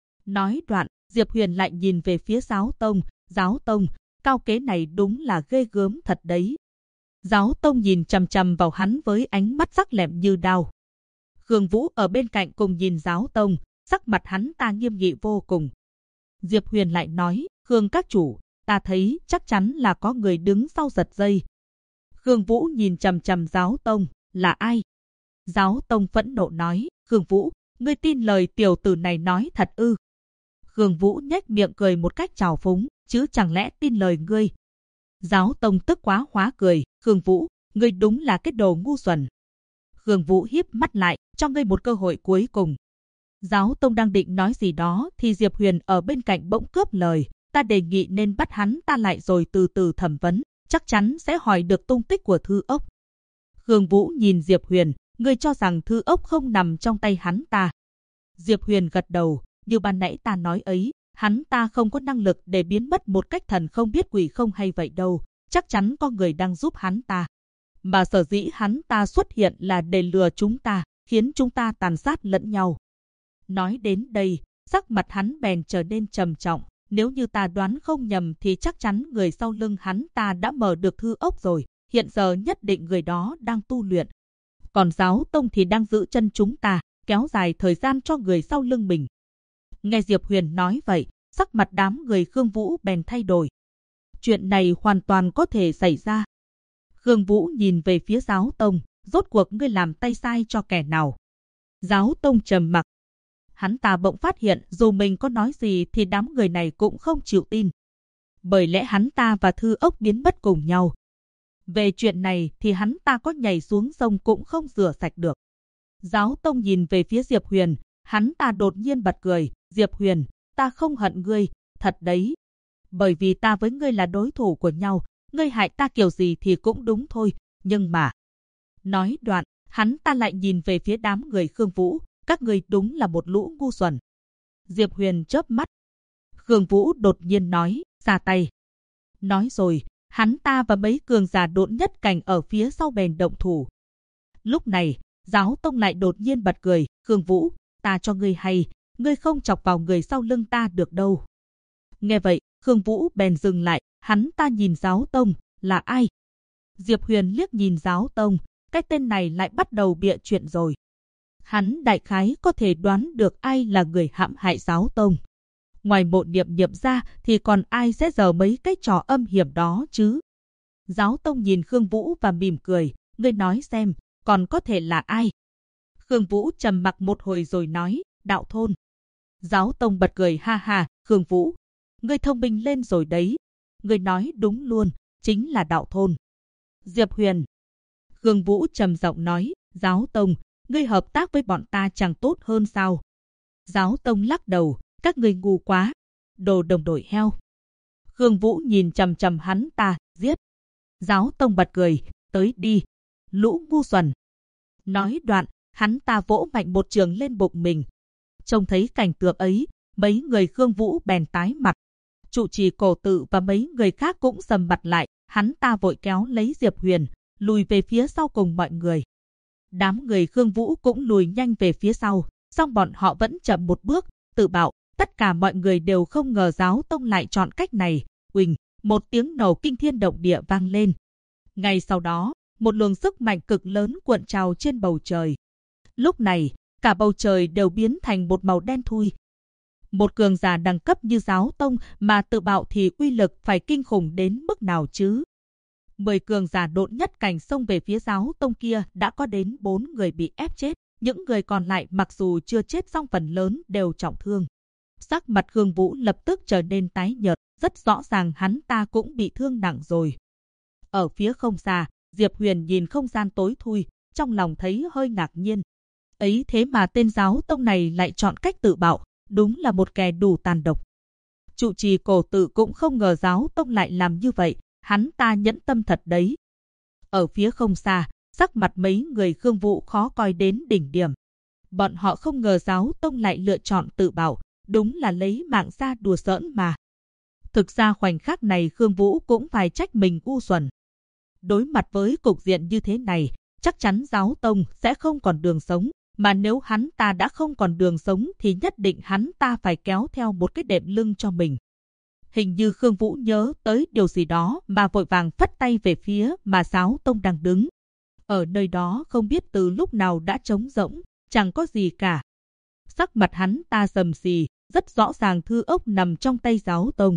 Nói đoạn, Diệp Huyền lại nhìn về phía Giáo Tông, Giáo Tông, cao kế này đúng là ghê gớm thật đấy. Giáo Tông nhìn chằm chằm vào hắn với ánh mắt sắc lẹm như đao. Khương Vũ ở bên cạnh cùng nhìn Giáo Tông, sắc mặt hắn ta nghiêm nghị vô cùng. Diệp Huyền lại nói, Khương các chủ, ta thấy chắc chắn là có người đứng sau giật dây. Khương Vũ nhìn chằm chằm Giáo Tông, là ai? Giáo Tông phẫn nộ nói, Khương Vũ, ngươi tin lời tiểu tử này nói thật ư? Khương Vũ nhếch miệng cười một cách trào phúng, chứ chẳng lẽ tin lời ngươi? Giáo Tông tức quá hóa cười, Khương Vũ, ngươi đúng là cái đồ ngu xuẩn. Khương Vũ híp mắt lại, cho ngươi một cơ hội cuối cùng. Giáo Tông đang định nói gì đó thì Diệp Huyền ở bên cạnh bỗng cướp lời, ta đề nghị nên bắt hắn ta lại rồi từ từ thẩm vấn, chắc chắn sẽ hỏi được tung tích của thư ốc. Khương Vũ nhìn Diệp Huyền, ngươi cho rằng thư ốc không nằm trong tay hắn ta. Diệp Huyền gật đầu, như ban nãy ta nói ấy, hắn ta không có năng lực để biến mất một cách thần không biết quỷ không hay vậy đâu, chắc chắn có người đang giúp hắn ta. Mà sở dĩ hắn ta xuất hiện là để lừa chúng ta, khiến chúng ta tàn sát lẫn nhau. Nói đến đây, sắc mặt hắn bèn trở nên trầm trọng, nếu như ta đoán không nhầm thì chắc chắn người sau lưng hắn ta đã mở được thư ốc rồi, hiện giờ nhất định người đó đang tu luyện. Còn Giáo Tông thì đang giữ chân chúng ta, kéo dài thời gian cho người sau lưng mình. Nghe Diệp Huyền nói vậy, sắc mặt đám người Khương Vũ bèn thay đổi. Chuyện này hoàn toàn có thể xảy ra. Khương Vũ nhìn về phía Giáo Tông, rốt cuộc ngươi làm tay sai cho kẻ nào? Giáo Tông trầm mặc. Hắn ta bỗng phát hiện dù mình có nói gì thì đám người này cũng không chịu tin. Bởi lẽ hắn ta và thư ốc biến mất cùng nhau. Về chuyện này thì hắn ta có nhảy xuống sông cũng không rửa sạch được. Giáo Tông nhìn về phía Diệp Huyền, hắn ta đột nhiên bật cười, Diệp Huyền, ta không hận ngươi, thật đấy. Bởi vì ta với ngươi là đối thủ của nhau, ngươi hại ta kiểu gì thì cũng đúng thôi, nhưng mà... Nói đoạn, hắn ta lại nhìn về phía đám người Khương Vũ, các ngươi đúng là một lũ ngu xuẩn. Diệp Huyền chớp mắt. Khương Vũ đột nhiên nói, ra tay. Nói rồi, hắn ta và mấy cường giả độn nhất cảnh ở phía sau bèn động thủ. Lúc này, Giáo Tông lại đột nhiên bật cười, Khương Vũ, ta cho ngươi hay, ngươi không chọc vào người sau lưng ta được đâu. Nghe vậy, Khương Vũ bèn dừng lại, hắn ta nhìn Giáo Tông, là ai? Diệp Huyền liếc nhìn Giáo Tông, cái tên này lại bắt đầu bịa chuyện rồi. Hắn đại khái có thể đoán được ai là người hãm hại Giáo Tông. Ngoài Mộ Niệm Niệm ra thì còn ai sẽ giở mấy cái trò âm hiểm đó chứ? Giáo Tông nhìn Khương Vũ và mỉm cười, ngươi nói xem, còn có thể là ai? Khương Vũ trầm mặc một hồi rồi nói, Đạo Thôn. Giáo Tông bật cười ha ha, Khương Vũ, ngươi thông minh lên rồi đấy. Ngươi nói đúng luôn, chính là Đạo Thôn. Diệp Huyền. Khương Vũ trầm giọng nói, Giáo Tông, ngươi hợp tác với bọn ta chẳng tốt hơn sao? Giáo Tông lắc đầu, các ngươi ngu quá, đồ đồng đội heo. Khương Vũ nhìn chằm chằm hắn ta, giết. Giáo Tông bật cười, tới đi, lũ ngu xuẩn. Nói đoạn, hắn ta vỗ mạnh một trường lên bụng mình. Trông thấy cảnh tượng ấy, mấy người Khương Vũ bèn tái mặt. Trụ trì Cổ Tự và mấy người khác cũng sầm mặt lại, hắn ta vội kéo lấy Diệp Huyền, lùi về phía sau cùng mọi người. Đám người Khương Vũ cũng lùi nhanh về phía sau, song bọn họ vẫn chậm một bước, tự bảo, tất cả mọi người đều không ngờ Giáo Tông lại chọn cách này. Uỳnh, một tiếng nổ kinh thiên động địa vang lên. Ngay sau đó, một luồng sức mạnh cực lớn cuộn trào trên bầu trời. Lúc này, cả bầu trời đều biến thành một màu đen thui. Một cường giả đẳng cấp như Giáo Tông mà tự bạo thì uy lực phải kinh khủng đến mức nào chứ? 10 cường giả độn nhất cảnh xông về phía Giáo Tông kia đã có đến 4 người bị ép chết. Những người còn lại mặc dù chưa chết song phần lớn đều trọng thương. Sắc mặt Khương Vũ lập tức trở nên tái nhợt, rất rõ ràng hắn ta cũng bị thương nặng rồi. Ở phía không xa, Diệp Huyền nhìn không gian tối thui, trong lòng thấy hơi ngạc nhiên. Ấy thế mà tên Giáo Tông này lại chọn cách tự bạo, đúng là một kẻ đủ tàn độc. Trụ trì Cổ Tự cũng không ngờ Giáo Tông lại làm như vậy, hắn ta nhẫn tâm thật đấy. Ở phía không xa, sắc mặt mấy người Khương Vũ khó coi đến đỉnh điểm. Bọn họ không ngờ Giáo Tông lại lựa chọn tự bạo, đúng là lấy mạng ra đùa giỡn mà. Thực ra khoảnh khắc này Khương Vũ cũng phải trách mình ngu xuẩn. Đối mặt với cục diện như thế này, chắc chắn Giáo Tông sẽ không còn đường sống, mà nếu hắn ta đã không còn đường sống thì nhất định hắn ta phải kéo theo một cái đệm lưng cho mình. Hình như Khương Vũ nhớ tới điều gì đó mà vội vàng phất tay về phía mà Giáo Tông đang đứng. Ở nơi đó không biết từ lúc nào đã trống rỗng, chẳng có gì cả. Sắc mặt hắn ta sầm xì, rất rõ ràng thư ốc nằm trong tay Giáo Tông.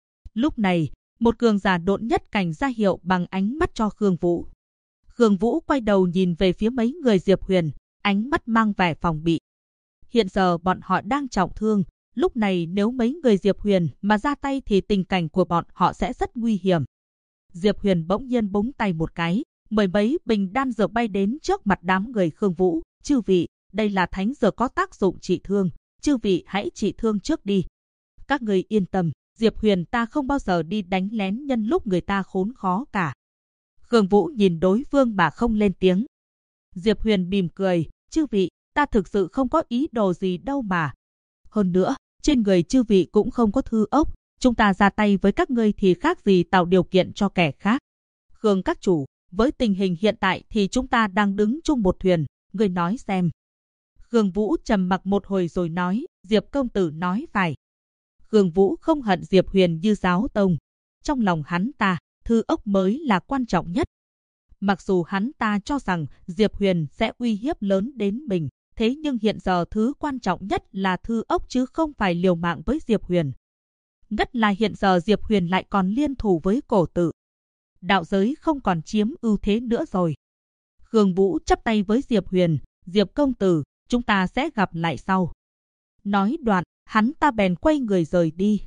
Lúc này, một cường giả độn nhất cảnh ra hiệu bằng ánh mắt cho Khương Vũ. Khương Vũ quay đầu nhìn về phía mấy người Diệp Huyền, ánh mắt mang vẻ phòng bị. Hiện giờ bọn họ đang trọng thương, lúc này nếu mấy người Diệp Huyền mà ra tay thì tình cảnh của bọn họ sẽ rất nguy hiểm. Diệp Huyền bỗng nhiên búng tay một cái, mười mấy bình đan dược bay đến trước mặt đám người Khương Vũ. Chư vị, đây là thánh dược có tác dụng trị thương, chư vị hãy trị thương trước đi. Các người yên tâm, Diệp Huyền ta không bao giờ đi đánh lén nhân lúc người ta khốn khó cả. Khương Vũ nhìn đối phương mà không lên tiếng. Diệp Huyền mỉm cười, chư vị, ta thực sự không có ý đồ gì đâu mà. Hơn nữa, trên người chư vị cũng không có thư ốc, chúng ta ra tay với các ngươi thì khác gì tạo điều kiện cho kẻ khác. Khương các chủ, với tình hình hiện tại thì chúng ta đang đứng chung một thuyền, ngươi nói xem. Khương Vũ trầm mặc một hồi rồi nói, Diệp công tử nói phải. Khương Vũ không hận Diệp Huyền như Giáo Tông. Trong lòng hắn ta, thư ốc mới là quan trọng nhất. Mặc dù hắn ta cho rằng Diệp Huyền sẽ uy hiếp lớn đến mình, thế nhưng hiện giờ thứ quan trọng nhất là thư ốc chứ không phải liều mạng với Diệp Huyền. Nhất là hiện giờ Diệp Huyền lại còn liên thủ với Cổ Tự. Đạo giới không còn chiếm ưu thế nữa rồi. Khương Vũ chắp tay với Diệp Huyền, Diệp công tử, chúng ta sẽ gặp lại sau. Nói đoạn, hắn ta bèn quay người rời đi.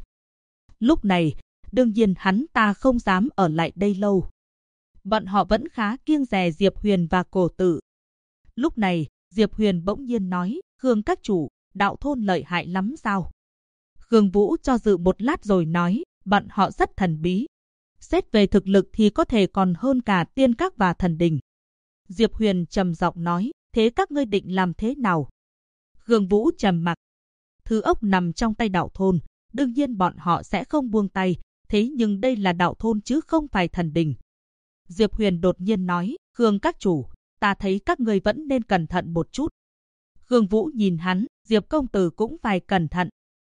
Lúc này, đương nhiên hắn ta không dám ở lại đây lâu. Bọn họ vẫn khá kiêng dè Diệp Huyền và Cổ Tự. Lúc này, Diệp Huyền bỗng nhiên nói, Khương các chủ, Đạo Thôn lợi hại lắm sao? Khương Vũ cho dự một lát rồi nói, bọn họ rất thần bí. Xét về thực lực thì có thể còn hơn cả tiên các và thần đình. Diệp Huyền trầm giọng nói, thế các ngươi định làm thế nào? Khương Vũ trầm mặc. Thư ốc nằm trong tay Đạo Thôn, đương nhiên bọn họ sẽ không buông tay, thế nhưng đây là Đạo Thôn chứ không phải thần đình. Diệp Huyền đột nhiên nói, Khương các chủ, ta thấy các ngươi vẫn nên cẩn thận một chút. Khương Vũ nhìn hắn, Diệp công tử cũng phải cẩn thận.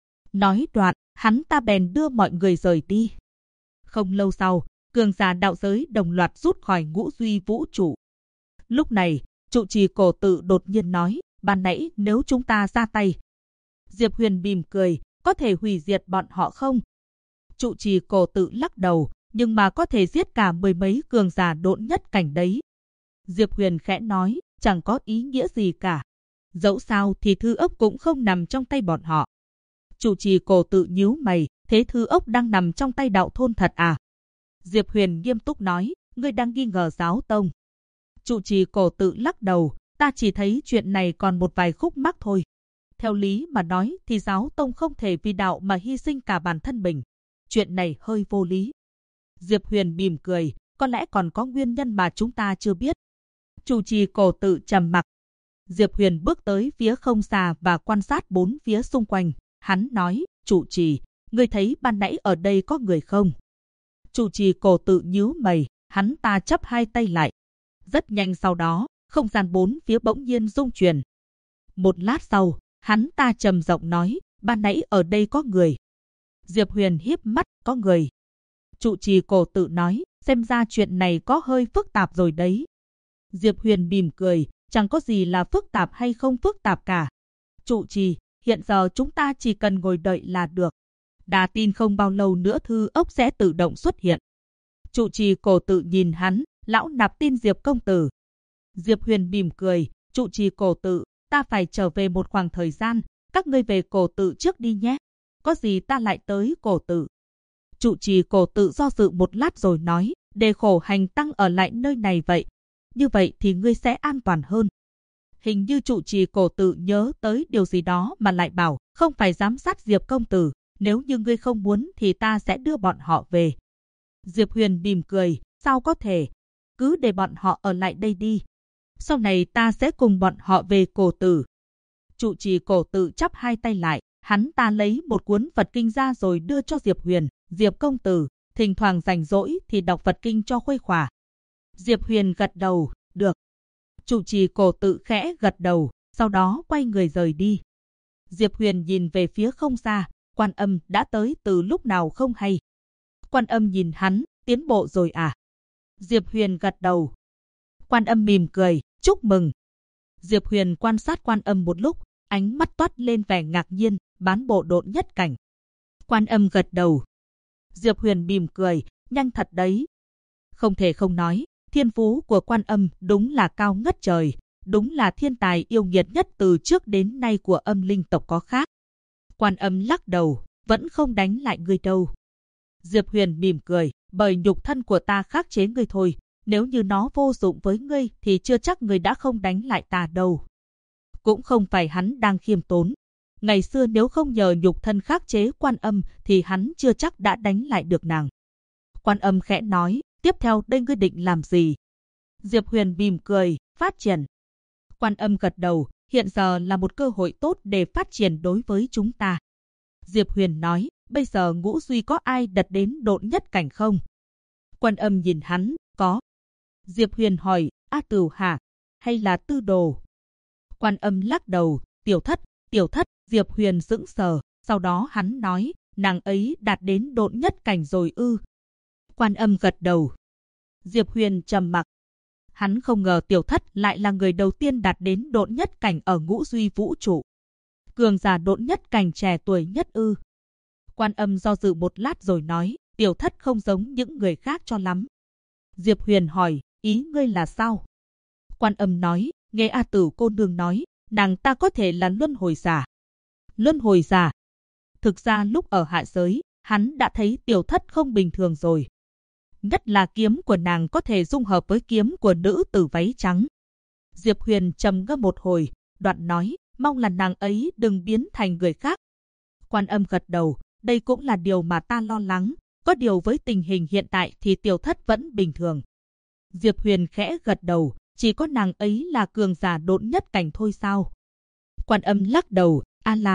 Nói đoạn, hắn ta bèn đưa mọi người rời đi. Không lâu sau, cường giả đạo giới đồng loạt rút khỏi ngũ duy vũ trụ. Lúc này, trụ trì cổ tự đột nhiên nói, ban nãy nếu chúng ta ra tay. Diệp Huyền mỉm cười, có thể hủy diệt bọn họ không? Trụ trì cổ tự lắc đầu, nhưng mà có thể giết cả mười mấy cường giả độn nhất cảnh đấy. Diệp Huyền khẽ nói, chẳng có ý nghĩa gì cả. Dẫu sao thì thư ốc cũng không nằm trong tay bọn họ. Trụ trì cổ tự nhíu mày, thế thư ốc đang nằm trong tay đạo thôn thật à? Diệp Huyền nghiêm túc nói, ngươi đang nghi ngờ giáo tông. Trụ trì cổ tự lắc đầu, ta chỉ thấy chuyện này còn một vài khúc mắc thôi. Theo lý mà nói thì giáo tông không thể vì đạo mà hy sinh cả bản thân mình. Chuyện này hơi vô lý. Diệp Huyền mỉm cười, có lẽ còn có nguyên nhân mà chúng ta chưa biết. Trụ trì cổ tự trầm mặc. Diệp Huyền bước tới phía không xa và quan sát bốn phía xung quanh. Hắn nói, trụ trì, ngươi thấy ban nãy ở đây có người không? Trụ trì cổ tự nhíu mày, hắn ta chắp hai tay lại. Rất nhanh sau đó, không gian bốn phía bỗng nhiên rung chuyển. Một lát sau, hắn ta trầm giọng nói, ban nãy ở đây có người. Diệp Huyền híp mắt, có người. Trụ trì cổ tự nói, xem ra chuyện này có hơi phức tạp rồi đấy. Diệp Huyền mỉm cười, chẳng có gì là phức tạp hay không phức tạp cả. Trụ trì, hiện giờ chúng ta chỉ cần ngồi đợi là được. Đà tin không bao lâu nữa thư ốc sẽ tự động xuất hiện. Trụ trì cổ tự nhìn hắn, lão nạp tin Diệp công tử. Diệp Huyền mỉm cười, trụ trì cổ tự, ta phải trở về một khoảng thời gian, các ngươi về cổ tự trước đi nhé. Có gì ta lại tới cổ tự. Trụ trì cổ tự do dự một lát rồi nói, để khổ hành tăng ở lại nơi này vậy. Như vậy thì ngươi sẽ an toàn hơn. Hình như trụ trì cổ tự nhớ tới điều gì đó mà lại bảo, không phải giám sát Diệp công tử, nếu như ngươi không muốn thì ta sẽ đưa bọn họ về. Diệp Huyền mỉm cười, sao có thể, cứ để bọn họ ở lại đây đi. Sau này ta sẽ cùng bọn họ về cổ tử. Trụ trì cổ tự chắp hai tay lại, hắn ta lấy một cuốn Phật kinh ra rồi đưa cho Diệp Huyền. Diệp công tử, thỉnh thoảng rảnh rỗi thì đọc Phật kinh cho khuây khỏa. Diệp Huyền gật đầu, được. Trụ trì cổ tự khẽ gật đầu, sau đó quay người rời đi. Diệp Huyền nhìn về phía không xa, Quan Âm đã tới từ lúc nào không hay. Quan Âm nhìn hắn, tiến bộ rồi à? Diệp Huyền gật đầu. Quan Âm mỉm cười, chúc mừng. Diệp Huyền quan sát Quan Âm một lúc, ánh mắt toát lên vẻ ngạc nhiên, bán bộ độn nhất cảnh. Quan Âm gật đầu. Diệp Huyền mỉm cười, nhanh thật đấy. Không thể không nói, thiên phú của Quan Âm đúng là cao ngất trời, đúng là thiên tài yêu nghiệt nhất từ trước đến nay của Âm linh tộc có khác. Quan Âm lắc đầu, vẫn không đánh lại ngươi đâu. Diệp Huyền mỉm cười, bởi nhục thân của ta khắc chế ngươi thôi, nếu như nó vô dụng với ngươi thì chưa chắc ngươi đã không đánh lại ta đâu. Cũng không phải hắn đang khiêm tốn. Ngày xưa nếu không nhờ nhục thân khắc chế Quan Âm thì hắn chưa chắc đã đánh lại được nàng. Quan Âm khẽ nói, tiếp theo đây ngươi định làm gì? Diệp Huyền mỉm cười, phát triển. Quan Âm gật đầu, hiện giờ là một cơ hội tốt để phát triển đối với chúng ta. Diệp Huyền nói, bây giờ ngũ duy có ai đặt đến độn nhất cảnh không? Quan Âm nhìn hắn, có. Diệp Huyền hỏi, A Tửu hả? Hay là Tư Đồ? Quan Âm lắc đầu, tiểu thất, Diệp Huyền sững sờ, sau đó hắn nói, nàng ấy đạt đến độn nhất cảnh rồi ư? Quan Âm gật đầu. Diệp Huyền trầm mặc. Hắn không ngờ tiểu thất lại là người đầu tiên đạt đến độn nhất cảnh ở ngũ duy vũ trụ. Cường giả độn nhất cảnh trẻ tuổi nhất ư? Quan Âm do dự một lát rồi nói, tiểu thất không giống những người khác cho lắm. Diệp Huyền hỏi, ý ngươi là sao? Quan Âm nói, nghe A Tử cô nương nói, nàng ta có thể là luân hồi giả. Luân hồi giả? Thực ra lúc ở hạ giới, hắn đã thấy tiểu thất không bình thường rồi. Nhất là kiếm của nàng có thể dung hợp với kiếm của nữ tử váy trắng. Diệp Huyền trầm ngâm một hồi, đoạn nói, mong là nàng ấy đừng biến thành người khác. Quan Âm gật đầu, đây cũng là điều mà ta lo lắng, có điều với tình hình hiện tại thì tiểu thất vẫn bình thường. Diệp Huyền khẽ gật đầu, chỉ có nàng ấy là cường giả độn nhất cảnh thôi sao? Quan Âm lắc đầu,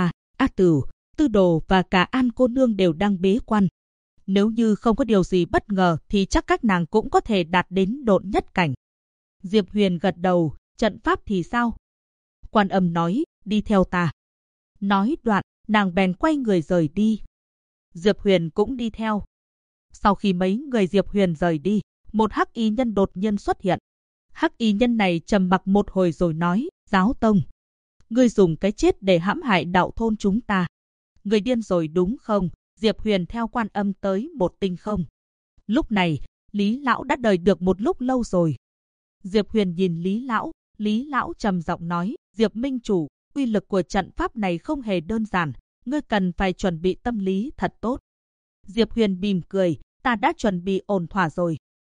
A Tửu, Tư Đồ và cả An cô nương đều đang bế quan. Nếu như không có điều gì bất ngờ thì chắc các nàng cũng có thể đạt đến độn nhất cảnh. Diệp Huyền gật đầu, trận pháp thì sao? Quan Âm nói, đi theo ta. Nói đoạn, nàng bèn quay người rời đi. Diệp Huyền cũng đi theo. Sau khi mấy người Diệp Huyền rời đi, một hắc y nhân đột nhiên xuất hiện. Hắc y nhân này trầm mặc một hồi rồi nói, Giáo Tông, ngươi dùng cái chết để hãm hại đạo thôn chúng ta. Ngươi điên rồi đúng không? Diệp Huyền theo Quan Âm tới một tinh không. Lúc này, Lý Lão đã đợi được một lúc lâu rồi. Diệp Huyền nhìn Lý Lão trầm giọng nói, Diệp Minh Chủ, uy lực của trận pháp này không hề đơn giản, ngươi cần phải chuẩn bị tâm lý thật tốt. Diệp Huyền mỉm cười, ta đã chuẩn bị ổn thỏa rồi.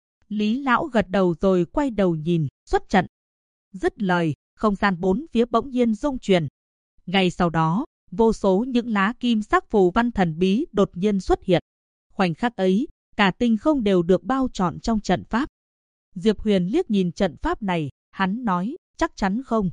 Lý Lão gật đầu rồi quay đầu nhìn, xuất trận. Dứt lời, không gian bốn phía bỗng nhiên rung chuyển. Ngay sau đó, vô số những lá kim sắc phù văn thần bí đột nhiên xuất hiện. Khoảnh khắc ấy, cả tinh không đều được bao trọn trong trận pháp. Diệp Huyền liếc nhìn trận pháp này, hắn nói, chắc chắn không?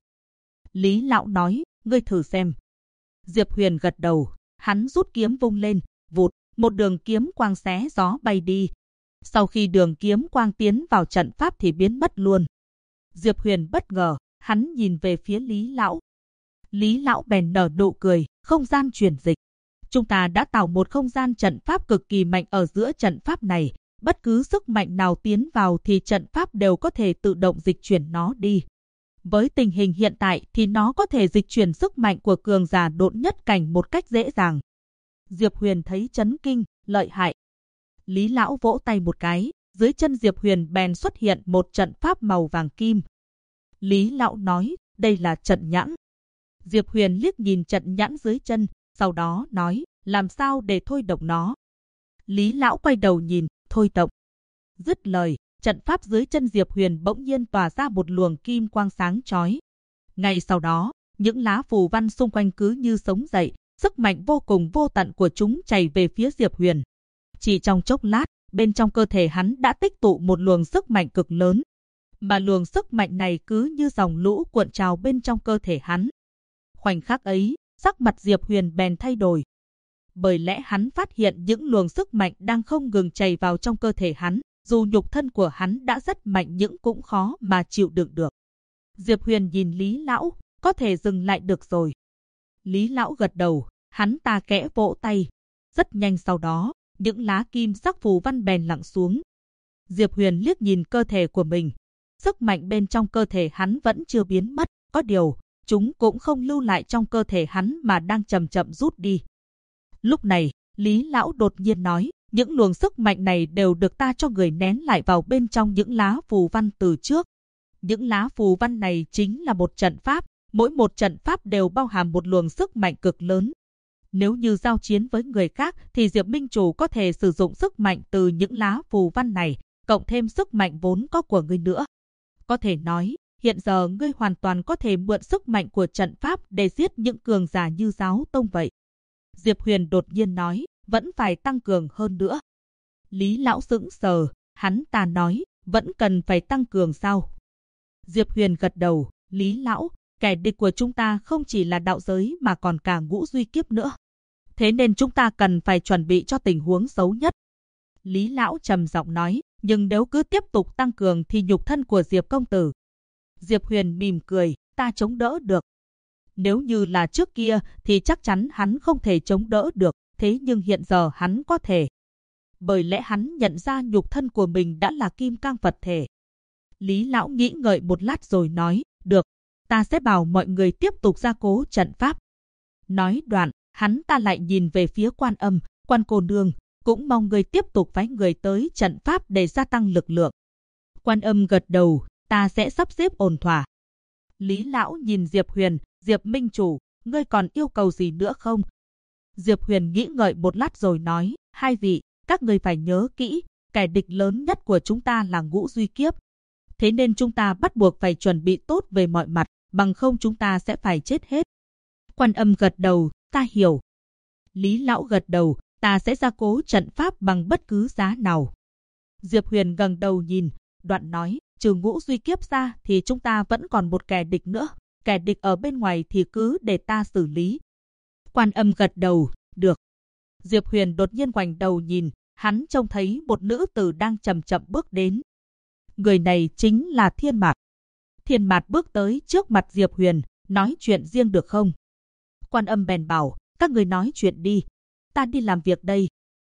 Lý Lão nói, ngươi thử xem. Diệp Huyền gật đầu, hắn rút kiếm vung lên, vụt, một đường kiếm quang xé gió bay đi. Sau khi đường kiếm quang tiến vào trận pháp thì biến mất luôn. Diệp Huyền bất ngờ, hắn nhìn về phía Lý Lão. Lý Lão bèn nở nụ cười, không gian chuyển dịch. Chúng ta đã tạo một không gian trận pháp cực kỳ mạnh ở giữa trận pháp này. Bất cứ sức mạnh nào tiến vào thì trận pháp đều có thể tự động dịch chuyển nó đi. Với tình hình hiện tại thì nó có thể dịch chuyển sức mạnh của cường giả độn nhất cảnh một cách dễ dàng. Diệp Huyền thấy chấn kinh, lợi hại. Lý Lão vỗ tay một cái, dưới chân Diệp Huyền bèn xuất hiện một trận pháp màu vàng kim. Lý Lão nói, đây là trận nhãn. Diệp Huyền liếc nhìn trận nhãn dưới chân, sau đó nói, làm sao để thôi động nó. Lý Lão quay đầu nhìn, thôi động. Dứt lời, trận pháp dưới chân Diệp Huyền bỗng nhiên tỏa ra một luồng kim quang sáng chói. Ngay sau đó, những lá phù văn xung quanh cứ như sống dậy, sức mạnh vô cùng vô tận của chúng chảy về phía Diệp Huyền. Chỉ trong chốc lát, bên trong cơ thể hắn đã tích tụ một luồng sức mạnh cực lớn. Mà luồng sức mạnh này cứ như dòng lũ cuộn trào bên trong cơ thể hắn. Khoảnh khắc ấy, sắc mặt Diệp Huyền bèn thay đổi. Bởi lẽ hắn phát hiện những luồng sức mạnh đang không ngừng chảy vào trong cơ thể hắn. Dù nhục thân của hắn đã rất mạnh nhưng cũng khó mà chịu đựng được. Diệp Huyền nhìn Lý Lão, có thể dừng lại được rồi. Lý Lão gật đầu, hắn ta khẽ vỗ tay. Rất nhanh sau đó, những lá kim sắc phù văn bèn lặng xuống. Diệp Huyền liếc nhìn cơ thể của mình. Sức mạnh bên trong cơ thể hắn vẫn chưa biến mất, có điều, chúng cũng không lưu lại trong cơ thể hắn mà đang chậm chậm rút đi. Lúc này, Lý Lão đột nhiên nói, những luồng sức mạnh này đều được ta cho người nén lại vào bên trong những lá phù văn từ trước. Những lá phù văn này chính là một trận pháp, mỗi một trận pháp đều bao hàm một luồng sức mạnh cực lớn. Nếu như giao chiến với người khác thì Diệp Minh Chủ có thể sử dụng sức mạnh từ những lá phù văn này, cộng thêm sức mạnh vốn có của ngươi nữa. Có thể nói, hiện giờ ngươi hoàn toàn có thể mượn sức mạnh của trận pháp để giết những cường giả như Giáo Tông vậy. Diệp Huyền đột nhiên nói, vẫn phải tăng cường hơn nữa. Lý Lão sững sờ, hắn ta nói, vẫn cần phải tăng cường sao? Diệp Huyền gật đầu, Lý Lão, kẻ địch của chúng ta không chỉ là đạo giới mà còn cả ngũ duy kiếp nữa. Thế nên chúng ta cần phải chuẩn bị cho tình huống xấu nhất. Lý Lão trầm giọng nói, nhưng nếu cứ tiếp tục tăng cường thì nhục thân của Diệp công tử. Diệp Huyền mỉm cười, ta chống đỡ được. Nếu như là trước kia thì chắc chắn hắn không thể chống đỡ được, thế nhưng hiện giờ hắn có thể. Bởi lẽ hắn nhận ra nhục thân của mình đã là kim cang vật thể. Lý Lão nghĩ ngợi một lát rồi nói, được, ta sẽ bảo mọi người tiếp tục gia cố trận pháp. Nói đoạn, hắn ta lại nhìn về phía Quan Âm, Quan cô nương, cũng mong người tiếp tục phái người tới trận pháp để gia tăng lực lượng. Quan Âm gật đầu, ta sẽ sắp xếp ổn thỏa. Lý Lão nhìn Diệp Huyền, Diệp Minh Chủ, ngươi còn yêu cầu gì nữa không? Diệp Huyền nghĩ ngợi một lát rồi nói, hai vị, các ngươi phải nhớ kỹ, kẻ địch lớn nhất của chúng ta là ngũ duy kiếp. Thế nên chúng ta bắt buộc phải chuẩn bị tốt về mọi mặt, bằng không chúng ta sẽ phải chết hết. Quan Âm gật đầu, ta hiểu. Lý Lão gật đầu, ta sẽ gia cố trận pháp bằng bất cứ giá nào. Diệp Huyền gật đầu nhìn, đoạn nói, trừ ngũ duy kiếp ra thì chúng ta vẫn còn một kẻ địch nữa. Kẻ địch ở bên ngoài thì cứ để ta xử lý. Quan Âm gật đầu, được. Diệp Huyền đột nhiên ngoảnh đầu nhìn, hắn trông thấy một nữ tử đang chậm chậm bước đến. Người này chính là Thiên Mạt. Thiên Mạt bước tới trước mặt Diệp Huyền, nói chuyện riêng được không? Quan Âm bèn bảo, các người nói chuyện đi, ta đi làm việc đây.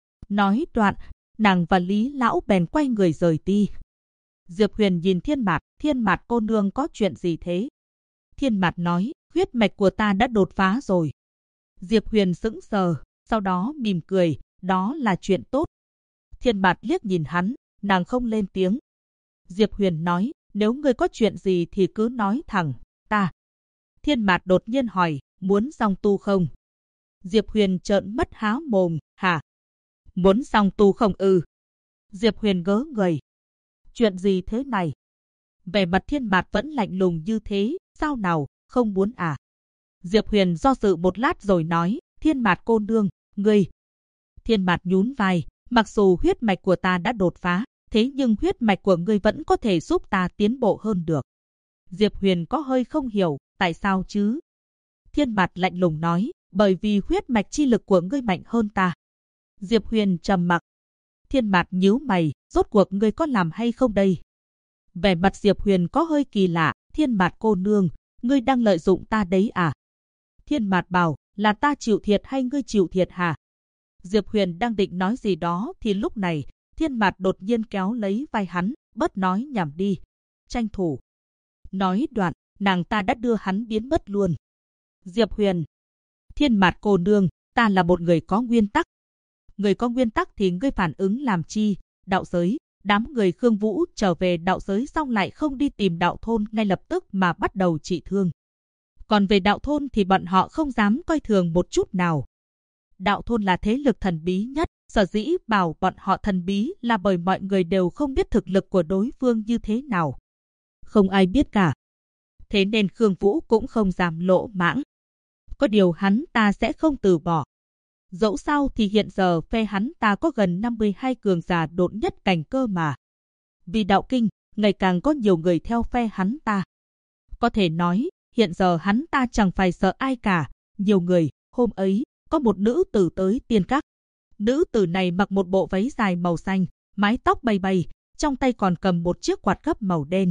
Nói đoạn, nàng và Lý Lão bèn quay người rời đi. Diệp Huyền nhìn Thiên Mạt cô nương có chuyện gì thế? Thiên Mạt nói, huyết mạch của ta đã đột phá rồi. Diệp Huyền sững sờ, sau đó mỉm cười, đó là chuyện tốt. Thiên Mạt liếc nhìn hắn, nàng không lên tiếng. Diệp Huyền nói, nếu ngươi có chuyện gì thì cứ nói thẳng, ta. Thiên Mạt đột nhiên hỏi, muốn song tu không? Diệp Huyền trợn mắt há mồm, hả? Muốn song tu không ư? Diệp Huyền ngớ người. Chuyện gì thế này? Vẻ mặt Thiên Mạt vẫn lạnh lùng như thế, sao nào, không muốn à? Diệp Huyền do dự một lát rồi nói, Thiên Mạt cô nương, ngươi. Thiên Mạt nhún vai, mặc dù huyết mạch của ta đã đột phá, thế nhưng huyết mạch của ngươi vẫn có thể giúp ta tiến bộ hơn được. Diệp Huyền có hơi không hiểu, tại sao chứ? Thiên Mạt lạnh lùng nói, bởi vì huyết mạch chi lực của ngươi mạnh hơn ta. Diệp Huyền trầm mặc. Thiên Mạt nhíu mày, rốt cuộc ngươi có làm hay không đây? Vẻ mặt Diệp Huyền có hơi kỳ lạ, Thiên Mạt cô nương, ngươi đang lợi dụng ta đấy à? Thiên Mạt bảo, là ta chịu thiệt hay ngươi chịu thiệt hả? Diệp Huyền đang định nói gì đó thì lúc này, Thiên Mạt đột nhiên kéo lấy vai hắn, bớt nói nhảm đi. Tranh thủ. Nói đoạn, nàng ta đã đưa hắn biến mất luôn. Diệp Huyền. Thiên Mạt cô nương, ta là một người có nguyên tắc. Người có nguyên tắc thì ngươi phản ứng làm chi? Đạo giới. Đám người Khương Vũ trở về đạo giới xong lại không đi tìm đạo thôn ngay lập tức mà bắt đầu trị thương. Còn về đạo thôn thì bọn họ không dám coi thường một chút nào. Đạo thôn là thế lực thần bí nhất, sở dĩ bảo bọn họ thần bí là bởi mọi người đều không biết thực lực của đối phương như thế nào. Không ai biết cả. Thế nên Khương Vũ cũng không dám lỗ mãng. Có điều hắn ta sẽ không từ bỏ. Dẫu sao thì hiện giờ phe hắn ta có gần 52 cường giả độn nhất cảnh cơ mà. Vì đạo kinh, ngày càng có nhiều người theo phe hắn ta. Có thể nói, hiện giờ hắn ta chẳng phải sợ ai cả. Nhiều người, hôm ấy, có một nữ tử tới Tiên Các. Nữ tử này mặc một bộ váy dài màu xanh, mái tóc bay bay, trong tay còn cầm một chiếc quạt gấp màu đen.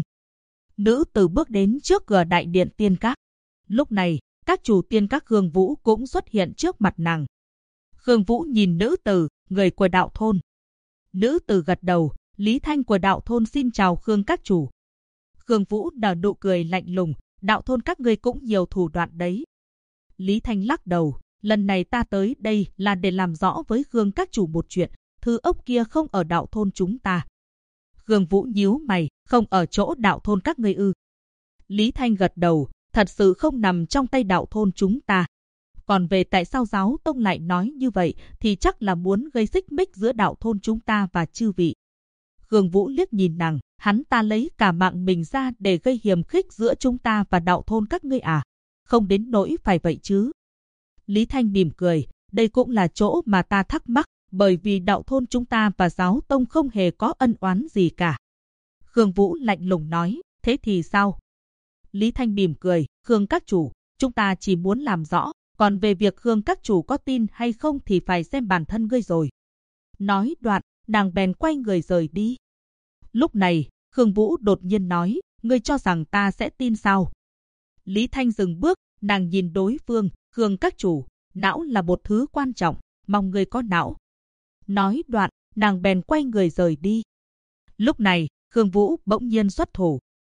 Nữ tử bước đến trước cửa đại điện Tiên Các. Lúc này, các chủ Tiên Các Khương Vũ cũng xuất hiện trước mặt nàng. Khương Vũ nhìn nữ tử, người của đạo thôn. Nữ tử gật đầu, Lý Thanh của đạo thôn xin chào Khương các chủ. Khương Vũ nở nụ cười lạnh lùng, đạo thôn các ngươi cũng nhiều thủ đoạn đấy. Lý Thanh lắc đầu, lần này ta tới đây là để làm rõ với Khương các chủ một chuyện, thư ốc kia không ở đạo thôn chúng ta. Khương Vũ nhíu mày, không ở chỗ đạo thôn các ngươi ư? Lý Thanh gật đầu, thật sự không nằm trong tay đạo thôn chúng ta. Còn về tại sao giáo tông lại nói như vậy thì chắc là muốn gây xích mích giữa đạo thôn chúng ta và chư vị. Khương Vũ liếc nhìn nàng, hắn ta lấy cả mạng mình ra để gây hiềm khích giữa chúng ta và đạo thôn các ngươi à? Không đến nỗi phải vậy chứ. Lý Thanh mỉm cười, đây cũng là chỗ mà ta thắc mắc, bởi vì đạo thôn chúng ta và giáo tông không hề có ân oán gì cả. Khương Vũ lạnh lùng nói, thế thì sao? Lý Thanh mỉm cười, Khương các chủ, chúng ta chỉ muốn làm rõ, còn về việc Khương các chủ có tin hay không thì phải xem bản thân ngươi rồi. Nói đoạn, nàng bèn quay người rời đi. Lúc này, Khương Vũ đột nhiên nói, ngươi cho rằng ta sẽ tin sao? Lý Thanh dừng bước, nàng nhìn đối phương, Khương các chủ, não là một thứ quan trọng, mong ngươi có não. Nói đoạn, nàng bèn quay người rời đi. Lúc này, Khương Vũ bỗng nhiên xuất thủ.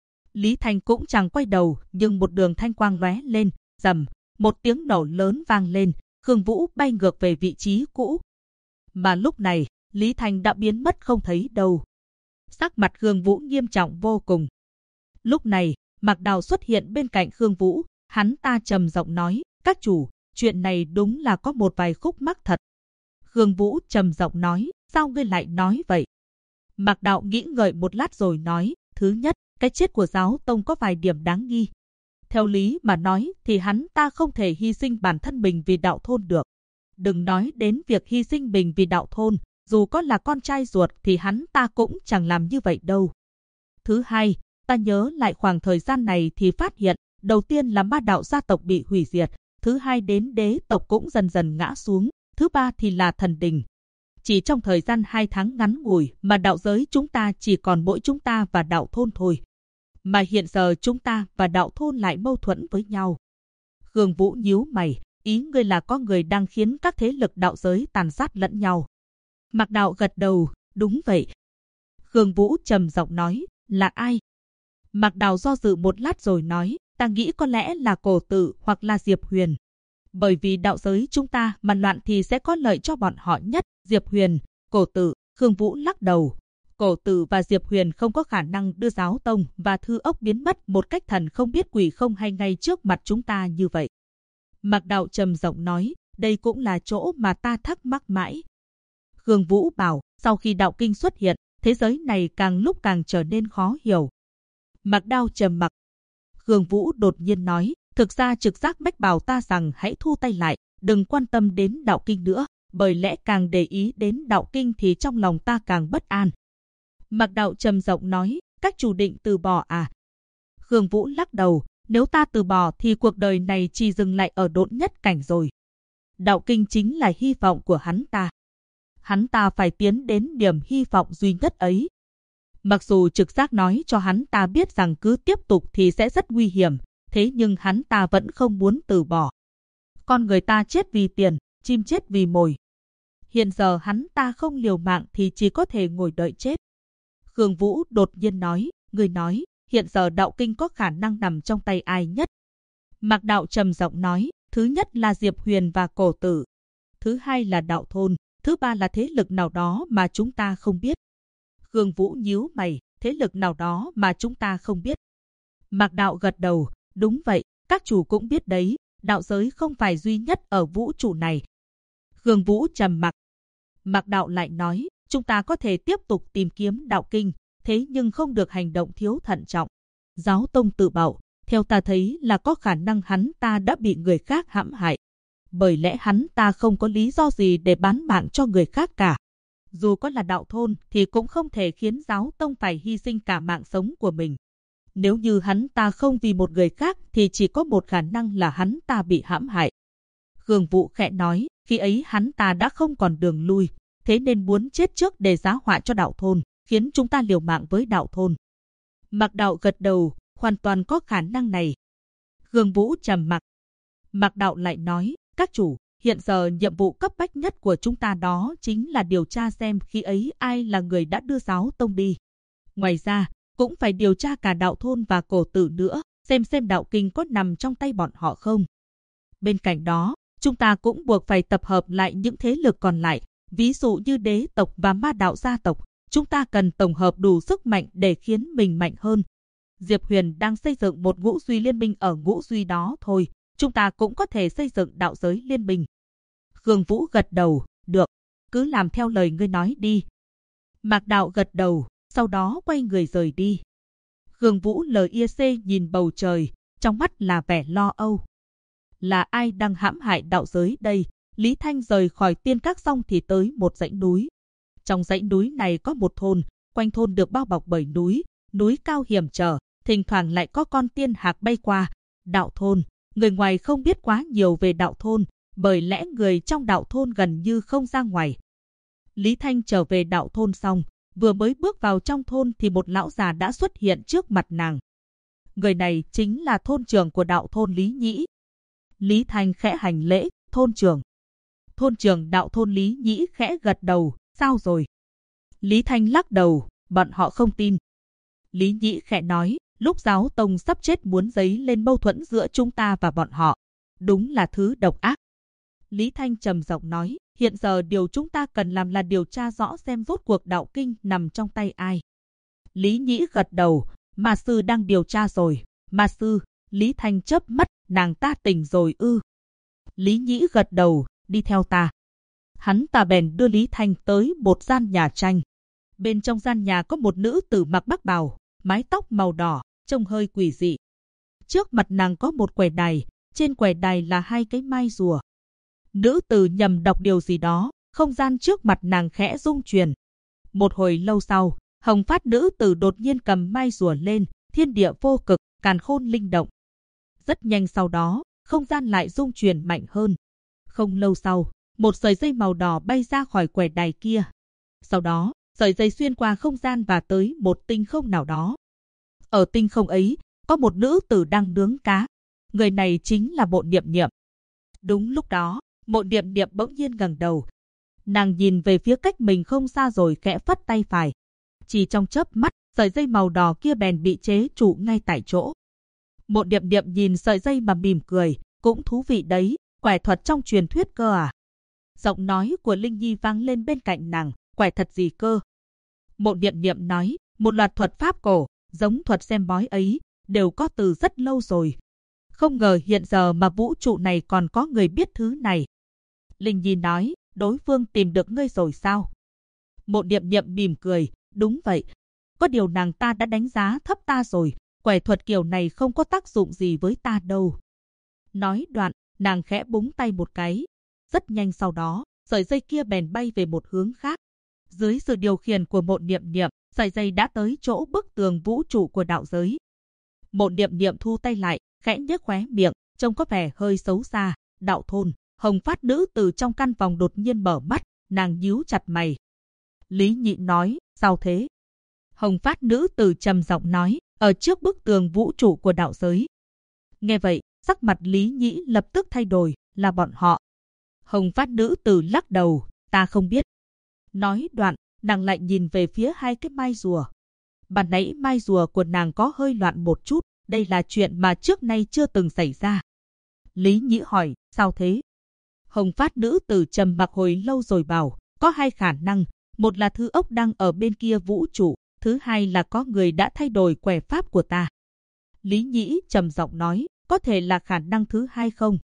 Lý Thanh cũng chẳng quay đầu, nhưng một đường thanh quang lóe lên, rầm, một tiếng nổ lớn vang lên, Khương Vũ bay ngược về vị trí cũ. Mà lúc này, Lý Thanh đã biến mất không thấy đâu. Sắc mặt Khương Vũ nghiêm trọng vô cùng. Lúc này, Mạc Đào xuất hiện bên cạnh Khương Vũ, hắn ta trầm giọng nói, các chủ, chuyện này đúng là có một vài khúc mắc thật. Khương Vũ trầm giọng nói, sao ngươi lại nói vậy? Mạc Đào nghĩ ngợi một lát rồi nói, thứ nhất, cái chết của giáo tông có vài điểm đáng nghi. Theo lý mà nói thì hắn ta không thể hy sinh bản thân mình vì đạo thôn được. Đừng nói đến việc hy sinh mình vì đạo thôn, dù có là con trai ruột thì hắn ta cũng chẳng làm như vậy đâu. Thứ hai, ta nhớ lại khoảng thời gian này thì phát hiện, đầu tiên là ma đạo gia tộc bị hủy diệt, thứ hai đến đế tộc cũng dần dần ngã xuống, thứ ba thì là thần đình. Chỉ trong thời gian 2 tháng ngắn ngủi mà đạo giới chúng ta chỉ còn mỗi chúng ta và đạo thôn thôi. mà hiện giờ chúng ta và đạo thôn lại mâu thuẫn với nhau. Khương Vũ nhíu mày, ý ngươi là có người đang khiến các thế lực đạo giới tàn sát lẫn nhau. Mạc Đạo gật đầu, đúng vậy. Khương Vũ trầm giọng nói, là ai? Mạc Đạo do dự một lát rồi nói, ta nghĩ có lẽ là Cổ Tử hoặc là Diệp Huyền. Bởi vì đạo giới chúng ta mà loạn thì sẽ có lợi cho bọn họ nhất. Diệp Huyền, Cổ Tử. Khương Vũ lắc đầu. Cổ Tử và Diệp Huyền không có khả năng đưa giáo tông và thư ốc biến mất một cách thần không biết quỷ không hay ngay trước mặt chúng ta như vậy. Mạc Đạo trầm giọng nói, đây cũng là chỗ mà ta thắc mắc mãi. Khương Vũ bảo, sau khi đạo kinh xuất hiện, thế giới này càng lúc càng trở nên khó hiểu. Mạc Đạo trầm mặc. Khương Vũ đột nhiên nói, thực ra trực giác mách bảo ta rằng hãy thu tay lại, đừng quan tâm đến đạo kinh nữa, bởi lẽ càng để ý đến đạo kinh thì trong lòng ta càng bất an. Mạc Đạo trầm giọng nói, các chủ định từ bỏ à? Khương Vũ lắc đầu, nếu ta từ bỏ thì cuộc đời này chỉ dừng lại ở độn nhất cảnh rồi. Đạo kinh chính là hy vọng của hắn ta. Hắn ta phải tiến đến điểm hy vọng duy nhất ấy. Mặc dù trực giác nói cho hắn ta biết rằng cứ tiếp tục thì sẽ rất nguy hiểm, thế nhưng hắn ta vẫn không muốn từ bỏ. Con người ta chết vì tiền, chim chết vì mồi. Hiện giờ hắn ta không liều mạng thì chỉ có thể ngồi đợi chết. Khương Vũ đột nhiên nói, người nói, hiện giờ đạo kinh có khả năng nằm trong tay ai nhất? Mạc Đạo trầm giọng nói, thứ nhất là Diệp Huyền và Cổ Tử. Thứ hai là đạo thôn. Thứ ba là thế lực nào đó mà chúng ta không biết. Khương Vũ nhíu mày, thế lực nào đó mà chúng ta không biết. Mạc Đạo gật đầu, đúng vậy, các chủ cũng biết đấy, đạo giới không phải duy nhất ở vũ trụ này. Khương Vũ trầm mặc. Mạc Đạo lại nói, chúng ta có thể tiếp tục tìm kiếm đạo kinh, thế nhưng không được hành động thiếu thận trọng. Giáo tông tự bảo, theo ta thấy là có khả năng hắn ta đã bị người khác hãm hại. Bởi lẽ hắn ta không có lý do gì để bán mạng cho người khác cả. Dù có là đạo thôn thì cũng không thể khiến giáo tông phải hy sinh cả mạng sống của mình. Nếu như hắn ta không vì một người khác thì chỉ có một khả năng là hắn ta bị hãm hại. Khương Vũ khẽ nói, khi ấy hắn ta đã không còn đường lui, thế nên muốn chết trước để giá họa cho đạo thôn, khiến chúng ta liều mạng với đạo thôn. Mạc Đạo gật đầu, hoàn toàn có khả năng này. Khương Vũ trầm mặc. Mạc Đạo lại nói, các chủ, hiện giờ nhiệm vụ cấp bách nhất của chúng ta đó chính là điều tra xem khi ấy ai là người đã đưa giáo tông đi. Ngoài ra, cũng phải điều tra cả đạo thôn và Cổ Tử nữa, xem đạo kinh có nằm trong tay bọn họ không. Bên cạnh đó, chúng ta cũng buộc phải tập hợp lại những thế lực còn lại, ví dụ như đế tộc và ma đạo gia tộc. Chúng ta cần tổng hợp đủ sức mạnh để khiến mình mạnh hơn. Diệp Huyền đang xây dựng một ngũ duy liên minh ở ngũ duy đó thôi. Chúng ta cũng có thể xây dựng đạo giới liên minh. Khương Vũ gật đầu, được, cứ làm theo lời ngươi nói đi. Mạc Đạo gật đầu, sau đó quay người rời đi. Khương Vũ LIC nhìn bầu trời, trong mắt là vẻ lo âu. Là ai đang hãm hại đạo giới đây? Lý Thanh rời khỏi tiên các xong thì tới một dãy núi. Trong dãy núi này có một thôn, quanh thôn được bao bọc bởi núi cao hiểm trở, thỉnh thoảng lại có con tiên hạc bay qua. Đạo thôn. Người ngoài không biết quá nhiều về đạo thôn, bởi lẽ người trong đạo thôn gần như không ra ngoài. Lý Thanh trở về đạo thôn xong, vừa mới bước vào trong thôn thì một lão già đã xuất hiện trước mặt nàng. Người này chính là thôn trưởng của đạo thôn Lý Nhĩ. Lý Thanh khẽ hành lễ, thôn trưởng. Thôn trưởng đạo thôn Lý Nhĩ khẽ gật đầu, sao rồi? Lý Thanh lắc đầu, bọn họ không tin. Lý Nhĩ khẽ nói, lúc giáo tông sắp chết muốn dấy lên mâu thuẫn giữa chúng ta và bọn họ. Đúng là thứ độc ác. Lý Thanh trầm giọng nói, hiện giờ điều chúng ta cần làm là điều tra rõ xem rốt cuộc đạo kinh nằm trong tay ai. Lý Nhĩ gật đầu, ma sư đang điều tra rồi. Ma sư, Lý Thanh chớp mắt, nàng ta tỉnh rồi ư? Lý Nhĩ gật đầu, đi theo ta. Hắn ta bèn đưa Lý Thanh tới một gian nhà tranh. Bên trong gian nhà có một nữ tử mặc bắc bào, mái tóc màu đỏ, trông hơi quỷ dị. Trước mặt nàng có một quầy đài, trên quầy đài là hai cái mai rùa. Nữ tử nhầm đọc điều gì đó, không gian trước mặt nàng khẽ rung chuyển. Một hồi lâu sau, hồng phát nữ tử đột nhiên cầm mai rùa lên, thiên địa vô cực, càn khôn linh động. Rất nhanh sau đó, không gian lại rung chuyển mạnh hơn. Không lâu sau, một sợi dây màu đỏ bay ra khỏi quầy đài kia. Sau đó, sợi dây xuyên qua không gian và tới một tinh không nào đó. Ở tinh không ấy, có một nữ tử đang nướng cá. Người này chính là Mộ Niệm Niệm. Đúng lúc đó, Mộ Niệm Niệm bỗng nhiên ngẩng đầu. Nàng nhìn về phía cách mình không xa rồi khẽ phất tay phải. Chỉ trong chớp mắt, sợi dây màu đỏ kia bèn bị chế trụ ngay tại chỗ. Mộ Niệm Niệm nhìn sợi dây mà mỉm cười, cũng thú vị đấy, quẻ thuật trong truyền thuyết cơ à? Giọng nói của Linh Nhi vang lên bên cạnh nàng, quẻ thuật gì cơ? Mộ Niệm Niệm nói, một loạt thuật pháp cổ, giống thuật xem bói ấy, đều có từ rất lâu rồi. Không ngờ hiện giờ mà vũ trụ này còn có người biết thứ này. Linh Nhi nói, đối phương tìm được ngươi rồi sao? Mộ Niệm Niệm mỉm cười, đúng vậy. Có điều nàng ta đã đánh giá thấp ta rồi, quẻ thuật kiểu này không có tác dụng gì với ta đâu. Nói đoạn, nàng khẽ búng tay một cái. Rất nhanh sau đó, sợi dây kia bèn bay về một hướng khác. Dưới sự điều khiển của Mộ Niệm Niệm, sợi dây đã tới chỗ bức tường vũ trụ của đạo giới. Mộ Niệm Niệm thu tay lại, khẽ nhếch khóe miệng, trông có vẻ hơi xấu xa. Đạo thôn, Hồng Phát nữ từ trong căn phòng đột nhiên mở mắt, nàng nhíu chặt mày. Lý Nhị nói, sao thế? Hồng Phát nữ từ trầm giọng nói, ở trước bức tường vũ trụ của đạo giới. Nghe vậy, sắc mặt Lý Nhị lập tức thay đổi, là bọn họ. Hồng Phát nữ từ lắc đầu, ta không biết. Nói đoạn, nàng lại nhìn về phía hai cái mai rùa. Ban nãy mai rùa của nàng có hơi loạn một chút, đây là chuyện mà trước nay chưa từng xảy ra. Lý Nhị hỏi, sao thế? Hồng Phát nữ từ trầm mặc hồi lâu rồi bảo, có hai khả năng, một là Thư Ốc đang ở bên kia vũ trụ, thứ hai là có người đã thay đổi quẻ pháp của ta. Lý Nhị trầm giọng nói, có thể là khả năng thứ hai không?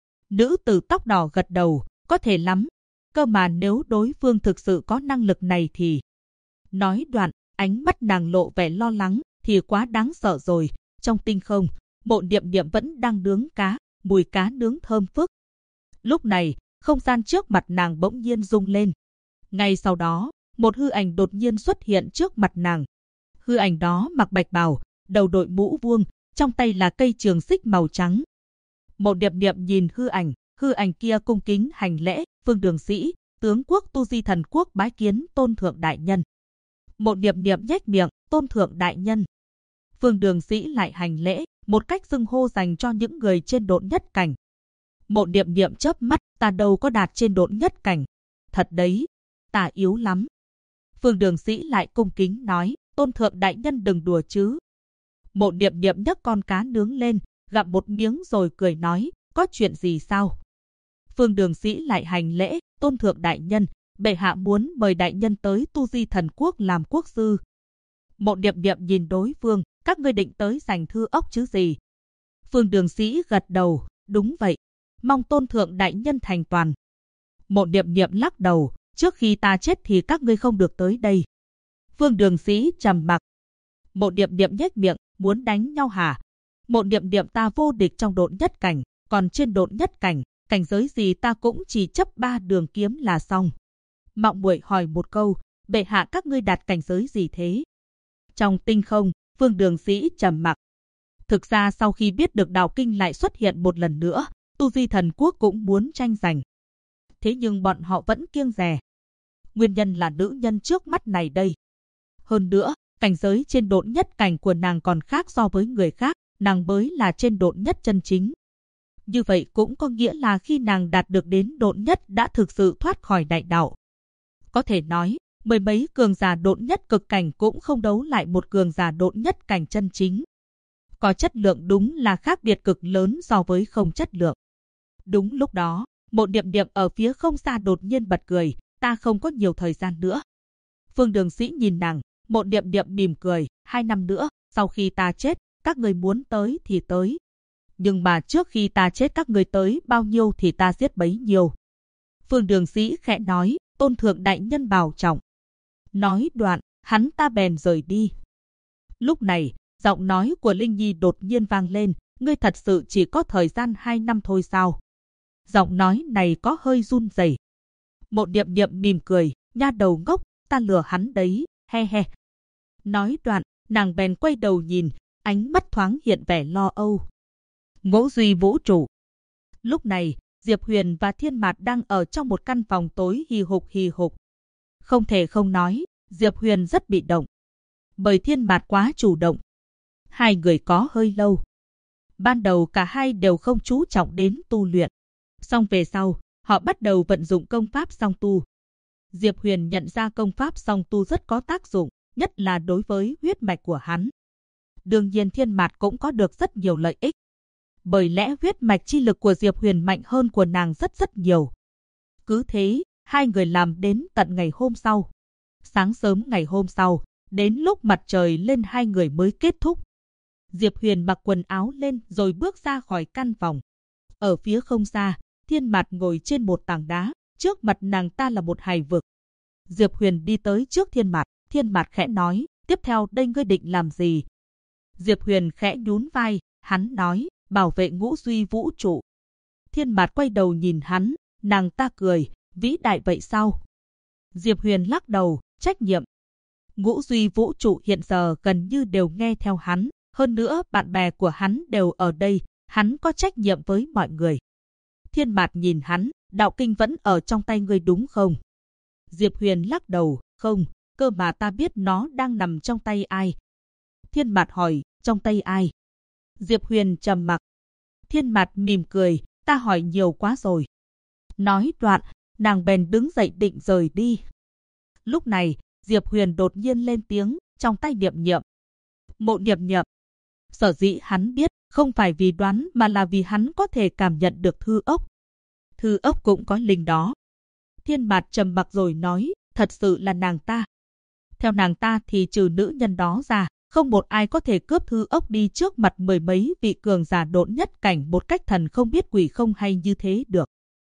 Nữ tử tóc đỏ gật đầu, có thể lắm. Cơ mà nếu đối phương thực sự có năng lực này thì... Nói đoạn, ánh mắt nàng lộ vẻ lo lắng, thì quá đáng sợ rồi. Trong tinh không, Mộ Niệm Niệm vẫn đang nướng cá, mùi cá nướng thơm phức. Lúc này, không gian trước mặt nàng bỗng nhiên rung lên. Ngay sau đó, một hư ảnh đột nhiên xuất hiện trước mặt nàng. Hư ảnh đó mặc bạch bào, đầu đội mũ vuông, trong tay là cây trường xích màu trắng. Mộ Niệm Niệm nhìn hư ảnh kia cung kính hành lễ, Phương Đường Sĩ, tướng quốc Tu Di Thần Quốc bái kiến Tôn Thượng đại nhân. Mộ Niệm Niệm nhếch miệng, Tôn Thượng đại nhân. Phương Đường Sĩ lại hành lễ, một cách xưng hô dành cho những người trên độn nhất cảnh. Mộ Niệm Niệm chớp mắt, ta đâu có đạt trên độn nhất cảnh. Thật đấy, ta yếu lắm. Phương Đường Sĩ lại cung kính nói, Tôn Thượng đại nhân đừng đùa chứ. Mộ Niệm Niệm nhấc con cá nướng lên, gặm một miếng rồi cười nói, có chuyện gì sao? Phương Đường Sĩ lại hành lễ, Tôn Thượng đại nhân, bệ hạ muốn mời đại nhân tới Tu Di Thần Quốc làm quốc sư. Mộ Niệm Niệm nhìn đối phương, các ngươi định tới giành Thư Ốc chứ gì? Phương Đường Sĩ gật đầu, đúng vậy, mong Tôn Thượng đại nhân thành toàn. Mộ Niệm Niệm lắc đầu, trước khi ta chết thì các ngươi không được tới đây. Phương Đường Sĩ trầm mặc. Mộ Niệm Niệm nhếch miệng, muốn đánh nhau hả? Mộ Niệm Niệm ta vô địch trong độn nhất cảnh, còn trên độn nhất cảnh, cảnh giới gì ta cũng chỉ chấp 3 đường kiếm là xong. Mạo muội hỏi một câu, bệ hạ các ngươi đạt cảnh giới gì thế? Trong tinh không, Phương Đường Sĩ trầm mặc. Thực ra sau khi biết được đạo kinh lại xuất hiện một lần nữa, Tu Di Thần Quốc cũng muốn tranh giành. Thế nhưng bọn họ vẫn kiêng dè. Nguyên nhân là nữ nhân trước mắt này đây. Hơn nữa, cảnh giới trên độn nhất cảnh của nàng còn khác so với người khác, nàng mới là trên độn nhất chân chính. Như vậy cũng có nghĩa là khi nàng đạt được đến độn nhất đã thực sự thoát khỏi đại đạo. Có thể nói, mười mấy cường giả độn nhất cực cảnh cũng không đấu lại một cường giả độn nhất cảnh chân chính. Có chất lượng đúng là khác biệt cực lớn so với không chất lượng. Đúng lúc đó, Mộ Niệm Niệm ở phía không xa đột nhiên bật cười, ta không có nhiều thời gian nữa. Phương Đường Sĩ nhìn nàng, Mộ Niệm Niệm mỉm cười, 2 năm nữa, sau khi ta chết, các người muốn tới thì tới. Nhưng mà trước khi ta chết các người tới bao nhiêu thì ta giết bấy nhiêu. Phương Đường Sĩ khẽ nói, Tôn Thượng đại nhân bảo trọng. Nói đoạn, hắn ta bèn rời đi. Lúc này, giọng nói của Linh Nhi đột nhiên vang lên, ngươi thật sự chỉ có thời gian 2 năm thôi sao? Giọng nói này có hơi run rẩy. Mộ Niệm Niệm mỉm cười, nha đầu ngốc, ta lừa hắn đấy, he he. Nói đoạn, nàng bèn quay đầu nhìn, ánh mắt thoáng hiện vẻ lo âu. Ngũ duy vũ trụ. Lúc này, Diệp Huyền và Thiên Mạt đang ở trong một căn phòng tối hì hục hì hục. Không thể không nói, Diệp Huyền rất bị động. Bởi Thiên Mạt quá chủ động. Hai người có hơi lâu. Ban đầu cả hai đều không chú trọng đến tu luyện. Song về sau, họ bắt đầu vận dụng công pháp song tu. Diệp Huyền nhận ra công pháp song tu rất có tác dụng, nhất là đối với huyết mạch của hắn. Đương nhiên Thiên Mạt cũng có được rất nhiều lợi ích. Bởi lẽ huyết mạch chi lực của Diệp Huyền mạnh hơn của nàng rất nhiều. Cứ thế, hai người làm đến tận ngày hôm sau. Sáng sớm ngày hôm sau, đến lúc mặt trời lên hai người mới kết thúc. Diệp Huyền mặc quần áo lên rồi bước ra khỏi căn phòng. Ở phía không xa, Thiên Mạt ngồi trên một tảng đá, trước mặt nàng ta là một hải vực. Diệp Huyền đi tới trước Thiên Mạt khẽ nói, tiếp theo đây ngươi định làm gì? Diệp Huyền khẽ nhún vai, hắn nói, bảo vệ ngũ duy vũ trụ. Thiên Mạt quay đầu nhìn hắn, nàng ta cười, vĩ đại vậy sao? Diệp Huyền lắc đầu, trách nhiệm. Ngũ duy vũ trụ hiện giờ gần như đều nghe theo hắn, hơn nữa bạn bè của hắn đều ở đây, hắn có trách nhiệm với mọi người. Thiên Mạt nhìn hắn, đạo kinh vẫn ở trong tay ngươi đúng không? Diệp Huyền lắc đầu, không, cơ mà ta biết nó đang nằm trong tay ai. Thiên Mạt hỏi, trong tay ai? Diệp Huyền trầm mặc. Thiên Mạt mỉm cười, ta hỏi nhiều quá rồi. Nói đoạn, nàng bèn đứng dậy định rời đi. Lúc này, Diệp Huyền đột nhiên lên tiếng, trong tay Niệm Niệm. Mộ Niệm Niệm. Sở dĩ hắn biết, không phải vì đoán mà là vì hắn có thể cảm nhận được thư ốc. Thư ốc cũng có linh đó. Thiên Mạt trầm mặc rồi nói, thật sự là nàng ta. Theo nàng ta thì trừ nữ nhân đó ra, không một ai có thể cướp thư ốc đi trước mặt mười mấy vị cường giả độn nhất cảnh một cách thần không biết quỷ không hay như thế được.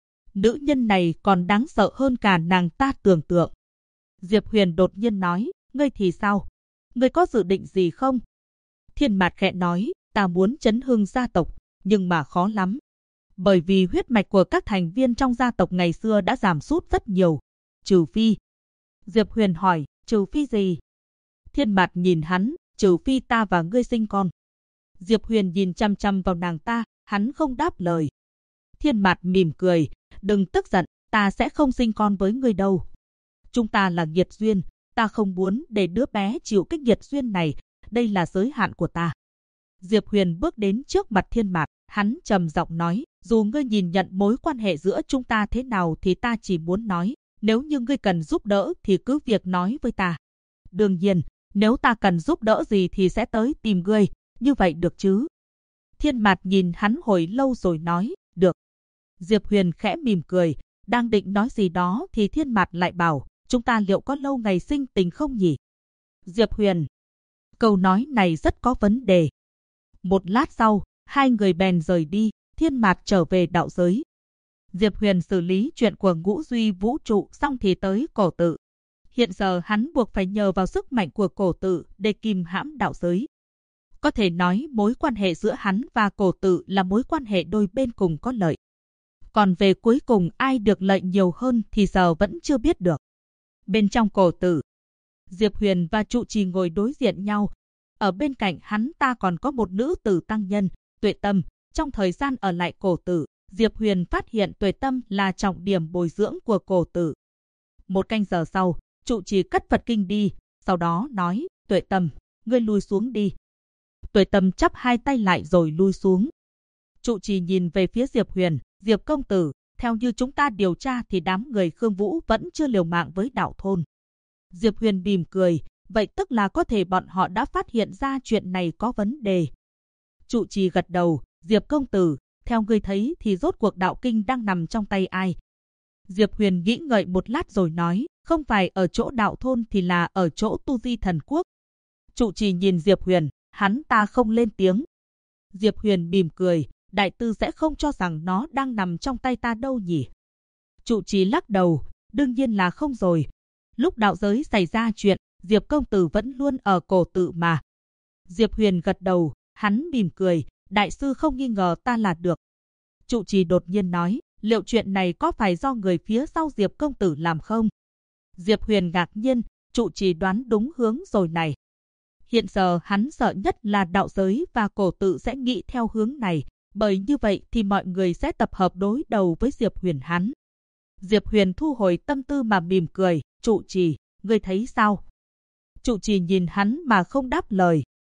Nữ nhân này còn đáng sợ hơn cả nàng ta tưởng tượng. Diệp Huyền đột nhiên nói, ngươi thì sao? Ngươi có dự định gì không? Thiên Mạt khẽ nói, ta muốn chấn hưng gia tộc, nhưng mà khó lắm. Bởi vì huyết mạch của các thành viên trong gia tộc ngày xưa đã giảm sút rất nhiều. Trừ phi. Diệp Huyền hỏi, trừ phi gì? Thiên Mạt nhìn hắn, trừ phi ta và ngươi sinh con. Diệp Huyền nhìn chăm chăm vào nàng ta, hắn không đáp lời. Thiên Mạt mỉm cười, đừng tức giận, ta sẽ không sinh con với ngươi đâu. Chúng ta là nghiệt duyên, ta không muốn để đứa bé chịu cái nghiệt duyên này, đây là giới hạn của ta. Diệp Huyền bước đến trước mặt Thiên Mạt, hắn trầm giọng nói, dù ngươi nhìn nhận mối quan hệ giữa chúng ta thế nào thì ta chỉ muốn nói, nếu như ngươi cần giúp đỡ thì cứ việc nói với ta. Đương nhiên, nếu ta cần giúp đỡ gì thì sẽ tới tìm ngươi, như vậy được chứ? Thiên Mạt nhìn hắn hồi lâu rồi nói, được. Diệp Huyền khẽ mỉm cười, đang định nói gì đó thì Thiên Mạt lại bảo, chúng ta liệu có lâu ngày sinh tình không nhỉ? Diệp Huyền. Câu nói này rất có vấn đề. Một lát sau, hai người bèn rời đi, Thiên Mạt trở về đạo giới. Diệp Huyền xử lý chuyện của ngũ duy vũ trụ xong thì tới cổ tự. Hiện giờ hắn buộc phải nhờ vào sức mạnh của cổ tự để kìm hãm đạo giới. Có thể nói mối quan hệ giữa hắn và cổ tự là mối quan hệ đôi bên cùng có lợi. Còn về cuối cùng ai được lợi nhiều hơn thì giờ vẫn chưa biết được. Bên trong cổ tự, Diệp Huyền và trụ trì ngồi đối diện nhau. Ở bên cạnh hắn ta còn có một nữ tử tăng nhân, Tuệ Tâm. Trong thời gian ở lại cổ tự, Diệp Huyền phát hiện Tuệ Tâm là trọng điểm bồi dưỡng của cổ tự. Một canh giờ sau, trụ trì cất Phật kinh đi, sau đó nói, Tuệ Tâm, ngươi lui xuống đi. Tuệ Tâm chắp hai tay lại rồi lui xuống. Trụ trì nhìn về phía Diệp Huyền, Diệp công tử, theo như chúng ta điều tra thì đám người Khương Vũ vẫn chưa liều mạng với đạo thôn. Diệp Huyền mỉm cười, vậy tức là có thể bọn họ đã phát hiện ra chuyện này có vấn đề. Trụ trì gật đầu, Diệp công tử, theo ngươi thấy thì rốt cuộc đạo kinh đang nằm trong tay ai? Diệp Huyền nghĩ ngợi một lát rồi nói, không phải ở chỗ đạo thôn thì là ở chỗ Tu Di Thần Quốc. Trụ trì nhìn Diệp Huyền, hắn ta không lên tiếng. Diệp Huyền mỉm cười, đại tư sẽ không cho rằng nó đang nằm trong tay ta đâu nhỉ? Trụ trì lắc đầu, đương nhiên là không rồi. Lúc đạo giới xảy ra chuyện, Diệp công tử vẫn luôn ở cổ tự mà. Diệp Huyền gật đầu, hắn mỉm cười, đại sư không nghi ngờ ta là được. Trụ trì đột nhiên nói, liệu chuyện này có phải do người phía sau Diệp công tử làm không? Diệp Huyền ngạc nhiên, trụ trì đoán đúng hướng rồi này. Hiện giờ hắn sợ nhất là đạo giới và cổ tự sẽ nghĩ theo hướng này, bởi như vậy thì mọi người sẽ tập hợp đối đầu với Diệp Huyền hắn. Diệp Huyền thu hồi tâm tư mà mỉm cười, trụ trì, ngươi thấy sao? Trụ trì nhìn hắn mà không đáp lời.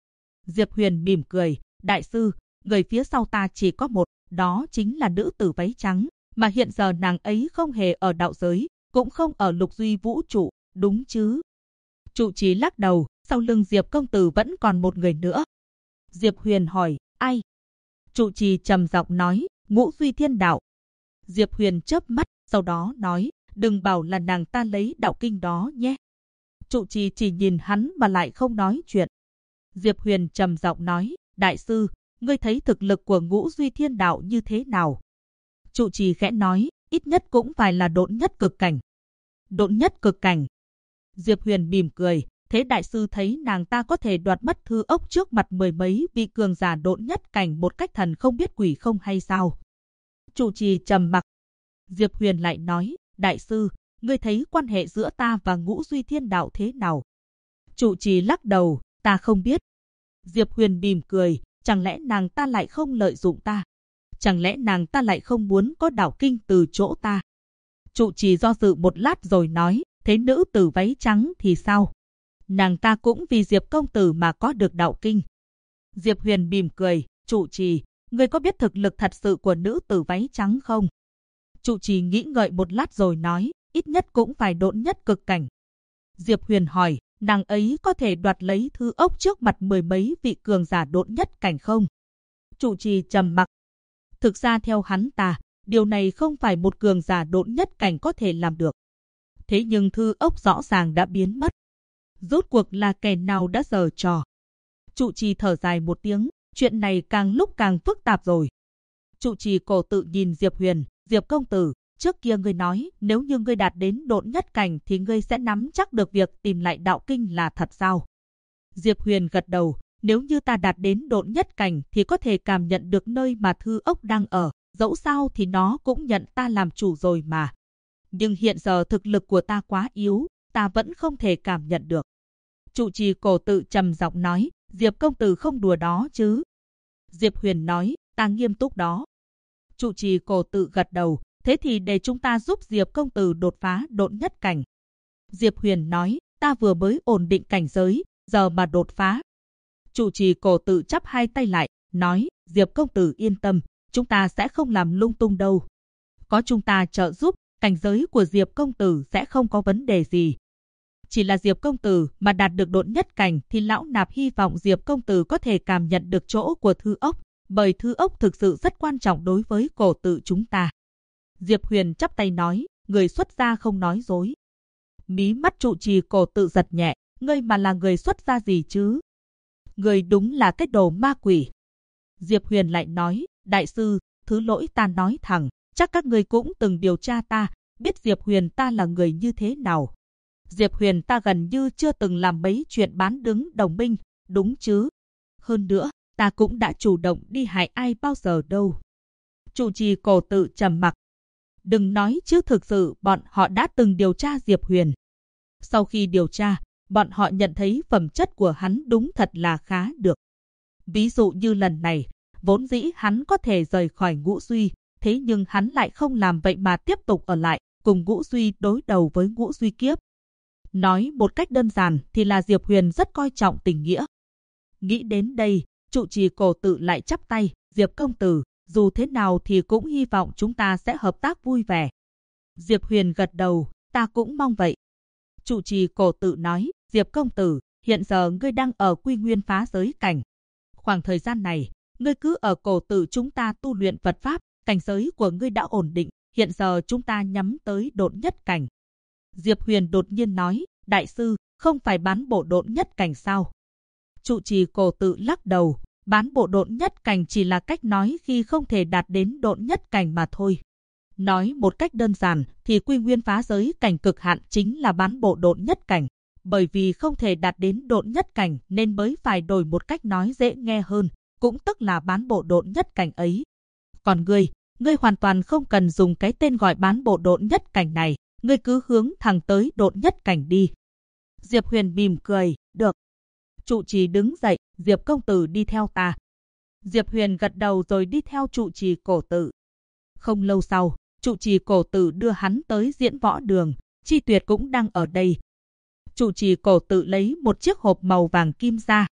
Diệp Huyền mỉm cười, đại sư, người phía sau ta chỉ có một, đó chính là nữ tử váy trắng, mà hiện giờ nàng ấy không hề ở đạo giới, cũng không ở lục duy vũ trụ, đúng chứ? Trụ trì lắc đầu, sau lưng Diệp công tử vẫn còn một người nữa. Diệp Huyền hỏi, ai? Trụ trì trầm giọng nói, Ngũ Duy Thiên Đạo. Diệp Huyền chớp mắt, sau đó nói, đừng bảo là nàng ta lấy đạo kinh đó nhé. Trụ trì chỉ nhìn hắn mà lại không nói chuyện. Diệp Huyền trầm giọng nói, đại sư, ngươi thấy thực lực của Ngũ Duy Thiên Đạo như thế nào? Trụ trì khẽ nói, ít nhất cũng phải là độn nhất cực cảnh. Độn nhất cực cảnh. Diệp Huyền mỉm cười, thế đại sư thấy nàng ta có thể đoạt mất thư ốc trước mặt mười mấy vị cường giả độn nhất cảnh một cách thần không biết quỷ không hay sao? Trụ trì trầm mặc. Diệp Huyền lại nói, đại sư, ngươi thấy quan hệ giữa ta và Ngũ Duy Thiên Đạo thế nào? Trụ trì lắc đầu, ta không biết. Diệp Huyền mỉm cười, chẳng lẽ nàng ta lại không lợi dụng ta? Chẳng lẽ nàng ta lại không muốn có đạo kinh từ chỗ ta? Trụ trì do dự một lát rồi nói, thế nữ tử váy trắng thì sao? Nàng ta cũng vì Diệp công tử mà có được đạo kinh. Diệp Huyền mỉm cười, trụ trì, ngươi có biết thực lực thật sự của nữ tử váy trắng không? Trụ trì nghĩ ngợi một lát rồi nói, ít nhất cũng phải độn nhất cực cảnh. Diệp Huyền hỏi, nàng ấy có thể đoạt lấy thư ốc trước mặt mười mấy vị cường giả độn nhất cảnh không? Trụ trì trầm mặc. Thực ra theo hắn ta, điều này không phải một cường giả độn nhất cảnh có thể làm được. Thế nhưng thư ốc rõ ràng đã biến mất. Rốt cuộc là kẻ nào đã giở trò? Trụ trì thở dài một tiếng, chuyện này càng lúc càng phức tạp rồi. Trụ trì cổ tự nhìn Diệp Huyền, Diệp công tử, trước kia ngươi nói nếu như ngươi đạt đến độn nhất cảnh thì ngươi sẽ nắm chắc được việc tìm lại đạo kinh là thật sao? Diệp Huyền gật đầu, nếu như ta đạt đến độn nhất cảnh thì có thể cảm nhận được nơi mà thư ốc đang ở, dẫu sao thì nó cũng nhận ta làm chủ rồi mà. Nhưng hiện giờ thực lực của ta quá yếu, ta vẫn không thể cảm nhận được. Trụ trì cổ tự trầm giọng nói, Diệp công tử không đùa đó chứ? Diệp Huyền nói, ta nghiêm túc đó. Trụ trì cổ tự gật đầu, thế thì để chúng ta giúp Diệp công tử đột phá độn nhất cảnh. Diệp Huyền nói, ta vừa mới ổn định cảnh giới, giờ mà đột phá. Trụ trì cổ tự chắp hai tay lại, nói, Diệp công tử yên tâm, chúng ta sẽ không làm lung tung đâu. Có chúng ta trợ giúp, cảnh giới của Diệp công tử sẽ không có vấn đề gì. Chỉ là Diệp công tử mà đạt được độn nhất cảnh thì lão nạp hy vọng Diệp công tử có thể cảm nhận được chỗ của thư ốc, bởi thư ốc thực sự rất quan trọng đối với cổ tự chúng ta. Diệp Huyền chắp tay nói, người xuất gia không nói dối. Mí mắt trụ trì cổ tự giật nhẹ, ngươi mà là người xuất gia gì chứ? Người đúng là cái đồ ma quỷ. Diệp Huyền lại nói, đại sư, thứ lỗi ta nói thẳng, chắc các ngươi cũng từng điều tra ta, biết Diệp Huyền ta là người như thế nào. Diệp Huyền ta gần như chưa từng làm mấy chuyện bán đứng đồng minh, đúng chứ? Hơn nữa, ta cũng đã chủ động đi hại ai bao giờ đâu. Trụ trì cổ tự trầm mặc. Đừng nói chứ thực sự bọn họ đã từng điều tra Diệp Huyền. Sau khi điều tra, bọn họ nhận thấy phẩm chất của hắn đúng thật là khá được. Ví dụ như lần này, vốn dĩ hắn có thể rời khỏi Ngũ Duy, thế nhưng hắn lại không làm vậy mà tiếp tục ở lại, cùng Ngũ Duy đối đầu với Ngũ Duy Kiếp. Nói một cách đơn giản thì là Diệp Huyền rất coi trọng tình nghĩa. Nghĩ đến đây, trụ trì cổ tự lại chắp tay, Diệp công tử, dù thế nào thì cũng hy vọng chúng ta sẽ hợp tác vui vẻ. Diệp Huyền gật đầu, ta cũng mong vậy. Trụ trì cổ tự nói, Diệp công tử, hiện giờ ngươi đang ở Quy Nguyên phá giới cảnh. Khoảng thời gian này, ngươi cứ ở cổ tự chúng ta tu luyện Phật Pháp, cảnh giới của ngươi đã ổn định, hiện giờ chúng ta nhắm tới độn nhất cảnh. Diệp Huyền đột nhiên nói, đại sư, không phải bán bộ độn nhất cảnh sao? Trụ trì cổ tự lắc đầu, bán bộ độn nhất cảnh chỉ là cách nói khi không thể đạt đến độn nhất cảnh mà thôi. Nói một cách đơn giản thì Quy Nguyên phá giới cảnh cực hạn chính là bán bộ độn nhất cảnh. Bởi vì không thể đạt đến độn nhất cảnh nên mới phải đổi một cách nói dễ nghe hơn, cũng tức là bán bộ độn nhất cảnh ấy. Còn ngươi hoàn toàn không cần dùng cái tên gọi bán bộ độn nhất cảnh này, ngươi cứ hướng thẳng tới độn nhất cảnh đi. Diệp Huyền mỉm cười, được. Trụ trì đứng dậy, Diệp công tử đi theo ta. Diệp Huyền gật đầu rồi đi theo trụ trì cổ tự. Không lâu sau, trụ trì cổ tự đưa hắn tới diễn võ đường, Chi Tuyệt cũng đang ở đây. Trụ trì cổ tự lấy một chiếc hộp màu vàng kim ra.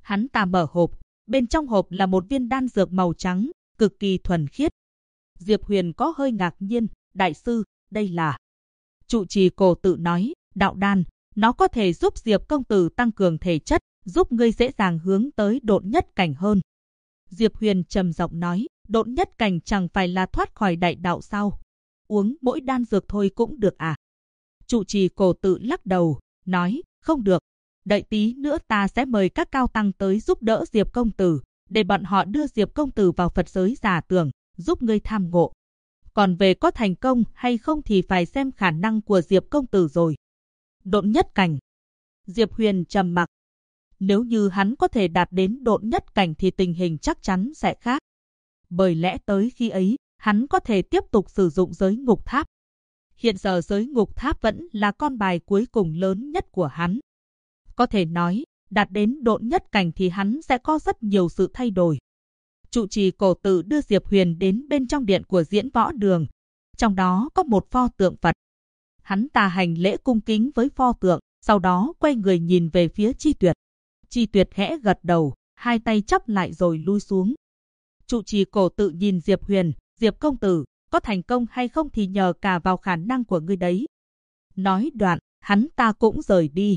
Hắn ta mở hộp, bên trong hộp là một viên đan dược màu trắng, cực kỳ thuần khiết. Diệp Huyền có hơi ngạc nhiên, đại sư, đây là... Trụ trì Cổ Tự nói, đạo đan, nó có thể giúp Diệp công tử tăng cường thể chất, giúp ngươi dễ dàng hướng tới độn nhất cảnh hơn. Diệp Huyền trầm giọng nói, độn nhất cảnh chẳng phải là thoát khỏi đại đạo sao? Uống mỗi đan dược thôi cũng được à? Trụ trì Cổ Tự lắc đầu, nói, không được. Đợi tí nữa ta sẽ mời các cao tăng tới giúp đỡ Diệp công tử, để bọn họ đưa Diệp công tử vào Phật giới giả tưởng, giúp ngươi tham ngộ. Còn về có thành công hay không thì phải xem khả năng của Diệp công tử rồi. Độn nhất cảnh. Diệp Huyền trầm mặc. Nếu như hắn có thể đạt đến độn nhất cảnh thì tình hình chắc chắn sẽ khác. Bởi lẽ tới khi ấy, hắn có thể tiếp tục sử dụng giới ngục tháp. Hiện giờ giới ngục tháp vẫn là con bài cuối cùng lớn nhất của hắn. Có thể nói, đạt đến độn nhất cảnh thì hắn sẽ có rất nhiều sự thay đổi. Trụ trì Cổ Tự đưa Diệp Huyền đến bên trong điện của Diễn Võ Đường. Trong đó có một pho tượng Phật. Hắn ta hành lễ cung kính với pho tượng, sau đó quay người nhìn về phía Chi Tuyệt. Chi Tuyệt khẽ gật đầu, hai tay chắp lại rồi lui xuống. Trụ trì Cổ Tự nhìn Diệp Huyền, Diệp công tử, có thành công hay không thì nhờ cả vào khả năng của ngươi đấy. Nói đoạn, hắn ta cũng rời đi.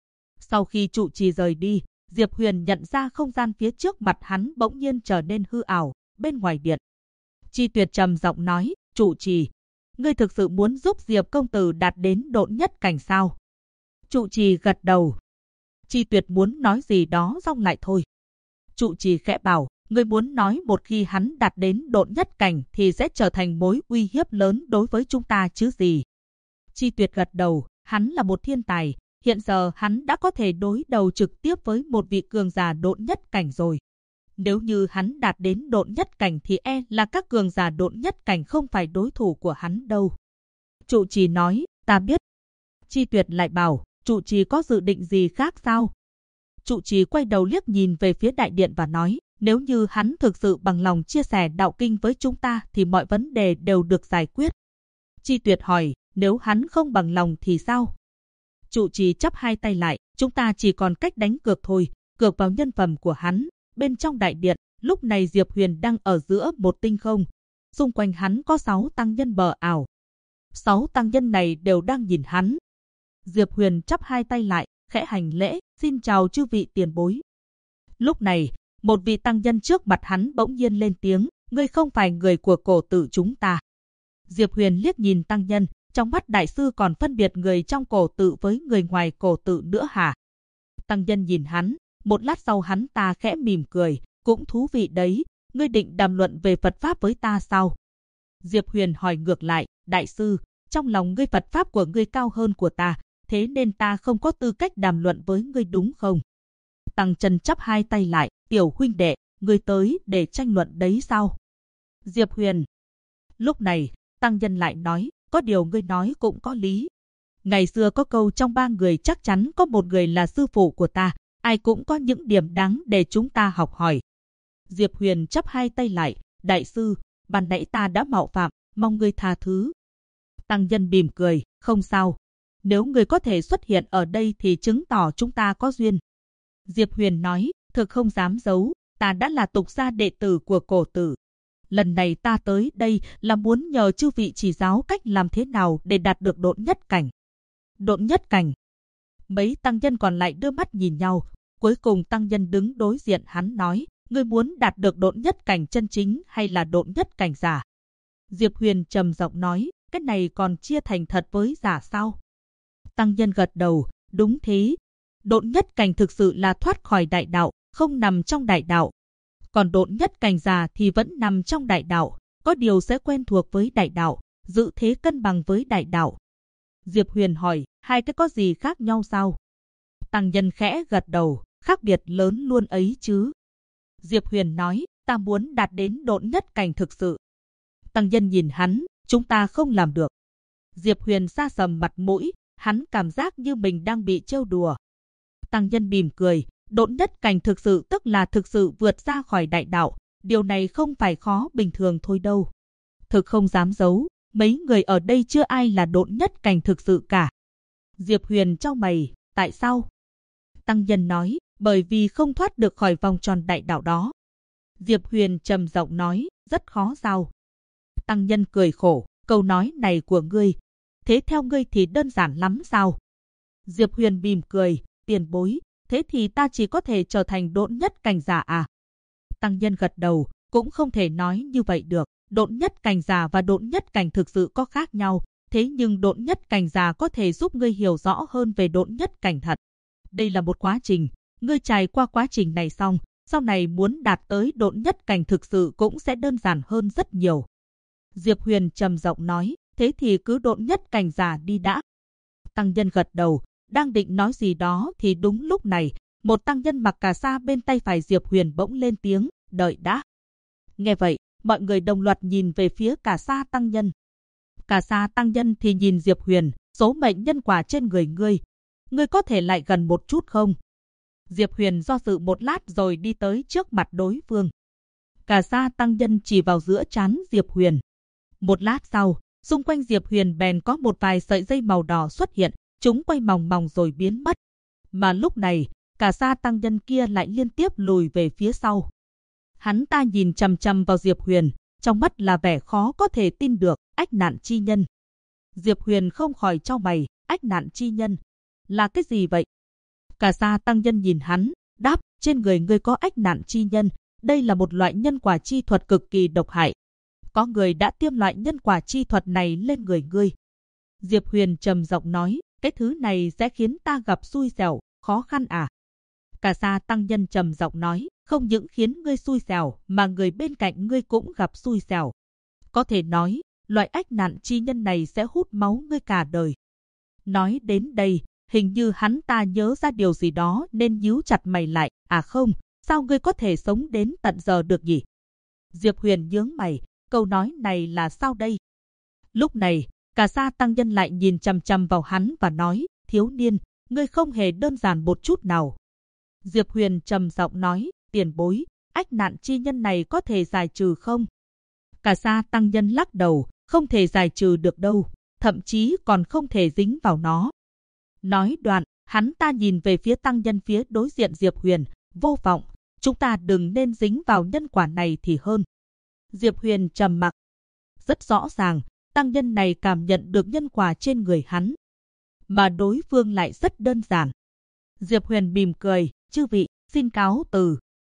Sau khi trụ trì rời đi, Diệp Huyền nhận ra không gian phía trước mặt hắn bỗng nhiên trở nên hư ảo, bên ngoài điện. Chi Tuyệt trầm giọng nói, trụ trì, ngươi thực sự muốn giúp Diệp công tử đạt đến độn nhất cảnh sao? Trụ trì gật đầu. Chi Tuyệt muốn nói gì đó xong lại thôi. Trụ trì khẽ bảo, ngươi muốn nói một khi hắn đạt đến độn nhất cảnh thì sẽ trở thành mối uy hiếp lớn đối với chúng ta chứ gì? Chi Tuyệt gật đầu, hắn là một thiên tài. Hiện giờ hắn đã có thể đối đầu trực tiếp với một vị cường giả độn nhất cảnh rồi. Nếu như hắn đạt đến độn nhất cảnh thì là các cường giả độn nhất cảnh không phải đối thủ của hắn đâu. Trụ trì nói, ta biết. Chi Tuyệt lại bảo, trụ trì có dự định gì khác sao? Trụ trì quay đầu liếc nhìn về phía đại điện và nói, nếu như hắn thực sự bằng lòng chia sẻ đạo kinh với chúng ta thì mọi vấn đề đều được giải quyết. Chi Tuyệt hỏi, nếu hắn không bằng lòng thì sao? Trụ trì chắp hai tay lại, chúng ta chỉ còn cách đánh cược thôi, cược vào nhân phẩm của hắn. Bên trong đại điện, lúc này Diệp Huyền đang ở giữa một tinh không. Xung quanh hắn có 6 tăng nhân mờ ảo. 6 tăng nhân này đều đang nhìn hắn. Diệp Huyền chắp hai tay lại, khẽ hành lễ, xin chào chư vị tiền bối. Lúc này, một vị tăng nhân trước mặt hắn bỗng nhiên lên tiếng, ngươi không phải người của Cổ Tự chúng ta. Diệp Huyền liếc nhìn tăng nhân, trong mắt đại sư còn phân biệt người trong Cổ Tự với người ngoài Cổ Tự nữa hả? Tăng nhân nhìn hắn, một lát sau hắn ta khẽ mỉm cười, cũng thú vị đấy, ngươi định đàm luận về Phật Pháp với ta sao? Diệp Huyền hỏi ngược lại, đại sư, trong lòng ngươi Phật Pháp của ngươi cao hơn của ta, thế nên ta không có tư cách đàm luận với ngươi đúng không? Tăng Trần chắp hai tay lại, tiểu huynh đệ, ngươi tới để tranh luận đấy sao? Diệp Huyền. Lúc này, tăng nhân lại nói, có điều ngươi nói cũng có lý. Ngày xưa có câu trong 3 người chắc chắn có một người là sư phụ của ta, ai cũng có những điểm đáng để chúng ta học hỏi. Diệp Huyền chắp hai tay lại, đại sư, ban nãy ta đã mạo phạm, mong ngươi tha thứ. Tăng nhân mỉm cười, không sao. Nếu ngươi có thể xuất hiện ở đây thì chứng tỏ chúng ta có duyên. Diệp Huyền nói, thực không dám giấu, ta đã là tục gia đệ tử của Cổ Tự. Lần này ta tới đây là muốn nhờ chư vị chỉ giáo cách làm thế nào để đạt được độn nhất cảnh. Độn nhất cảnh. Mấy tăng nhân còn lại đưa mắt nhìn nhau. Cuối cùng tăng nhân đứng đối diện hắn nói, ngươi muốn đạt được độn nhất cảnh chân chính hay là độn nhất cảnh giả? Diệp Huyền trầm giọng nói, cái này còn chia thành thật với giả sao? Tăng nhân gật đầu, đúng thế. Độn nhất cảnh thực sự là thoát khỏi đại đạo, không nằm trong đại đạo. Còn độn nhất cảnh giả thì vẫn nằm trong đại đạo, có điều sẽ quen thuộc với đại đạo, giữ thế cân bằng với đại đạo. Diệp Huyền hỏi, hai cái có gì khác nhau sao? Tăng nhân khẽ gật đầu, khác biệt lớn luôn ấy chứ. Diệp Huyền nói, ta muốn đạt đến độn nhất cảnh thực sự. Tăng nhân nhìn hắn, chúng ta không làm được. Diệp Huyền sa sầm mặt mũi, hắn cảm giác như mình đang bị trêu đùa. Tăng nhân mỉm cười, độn nhất cảnh thực sự tức là thực sự vượt ra khỏi đại đạo, điều này không phải khó bình thường thôi đâu. Thực không dám giấu, mấy người ở đây chưa ai là độn nhất cảnh thực sự cả. Diệp Huyền chau mày, tại sao? Tăng nhân nói, bởi vì không thoát được khỏi vòng tròn đại đạo đó. Diệp Huyền trầm giọng nói, rất khó sao? Tăng nhân cười khổ, câu nói này của ngươi, thế theo ngươi thì đơn giản lắm sao? Diệp Huyền mỉm cười, tiền bối, thế thì ta chỉ có thể trở thành độn nhất cảnh giả à? Tăng nhân gật đầu, cũng không thể nói như vậy được. Độn nhất cảnh giả và độn nhất cảnh thực sự có khác nhau, thế nhưng độn nhất cảnh giả có thể giúp ngươi hiểu rõ hơn về độn nhất cảnh thật. Đây là một quá trình, ngươi trải qua quá trình này xong, sau này muốn đạt tới độn nhất cảnh thực sự cũng sẽ đơn giản hơn rất nhiều. Diệp Huyền trầm giọng nói, thế thì cứ độn nhất cảnh giả đi đã. Tăng nhân gật đầu, đang định nói gì đó thì đúng lúc này, một tăng nhân mặc cà sa bên tay phải Diệp Huyền bỗng lên tiếng, đợi đã. Nghe vậy, mọi người đồng loạt nhìn về phía cà sa tăng nhân. Cà sa tăng nhân thì nhìn Diệp Huyền, số mệnh nhân quả trên người ngươi có thể lại gần một chút không? Diệp Huyền do dự một lát rồi đi tới trước mặt đối phương. Cà sa tăng nhân chỉ vào giữa trán Diệp Huyền. Một lát sau, xung quanh Diệp Huyền bèn có một vài sợi dây màu đỏ xuất hiện, chúng quay mòng mòng rồi biến mất. Mà lúc này, cà sa tăng nhân kia lại liên tiếp lùi về phía sau. Hắn ta nhìn chằm chằm vào Diệp Huyền, trong mắt là vẻ khó có thể tin được, ách nạn chi nhân. Diệp Huyền không khỏi chau mày, ách nạn chi nhân, là cái gì vậy? Cà sa tăng nhân nhìn hắn, đáp, trên người ngươi có ách nạn chi nhân, đây là một loại nhân quả chi thuật cực kỳ độc hại. Có người đã tiêm loại nhân quả chi thuật này lên người ngươi. Diệp Huyền trầm giọng nói, cái thứ này sẽ khiến ta gặp xui xẻo, khó khăn à? Cà sa tăng nhân trầm giọng nói, không những khiến ngươi xui xẻo mà người bên cạnh ngươi cũng gặp xui xẻo. Có thể nói, loại ách nạn chi nhân này sẽ hút máu ngươi cả đời. Nói đến đây, hình như hắn ta nhớ ra điều gì đó nên nhíu chặt mày lại, à không, sao ngươi có thể sống đến tận giờ được nhỉ? Diệp Huyền nhướng mày, câu nói này là sao đây? Lúc này, cà sa tăng nhân lại nhìn chằm chằm vào hắn và nói, thiếu niên, ngươi không hề đơn giản một chút nào. Diệp Huyền trầm giọng nói, tiền bối, ách nạn chi nhân này có thể giải trừ không? Cà sa tăng nhân lắc đầu, không thể giải trừ được đâu, thậm chí còn không thể dính vào nó. Nói đoạn, hắn ta nhìn về phía tăng nhân phía đối diện Diệp Huyền, vô vọng, chúng ta đừng nên dính vào nhân quả này thì hơn. Diệp Huyền trầm mặc. Rất rõ ràng, tăng nhân này cảm nhận được nhân quả trên người hắn. Mà đối phương lại rất đơn giản. Diệp Huyền mỉm cười, chư vị, xin cáo từ.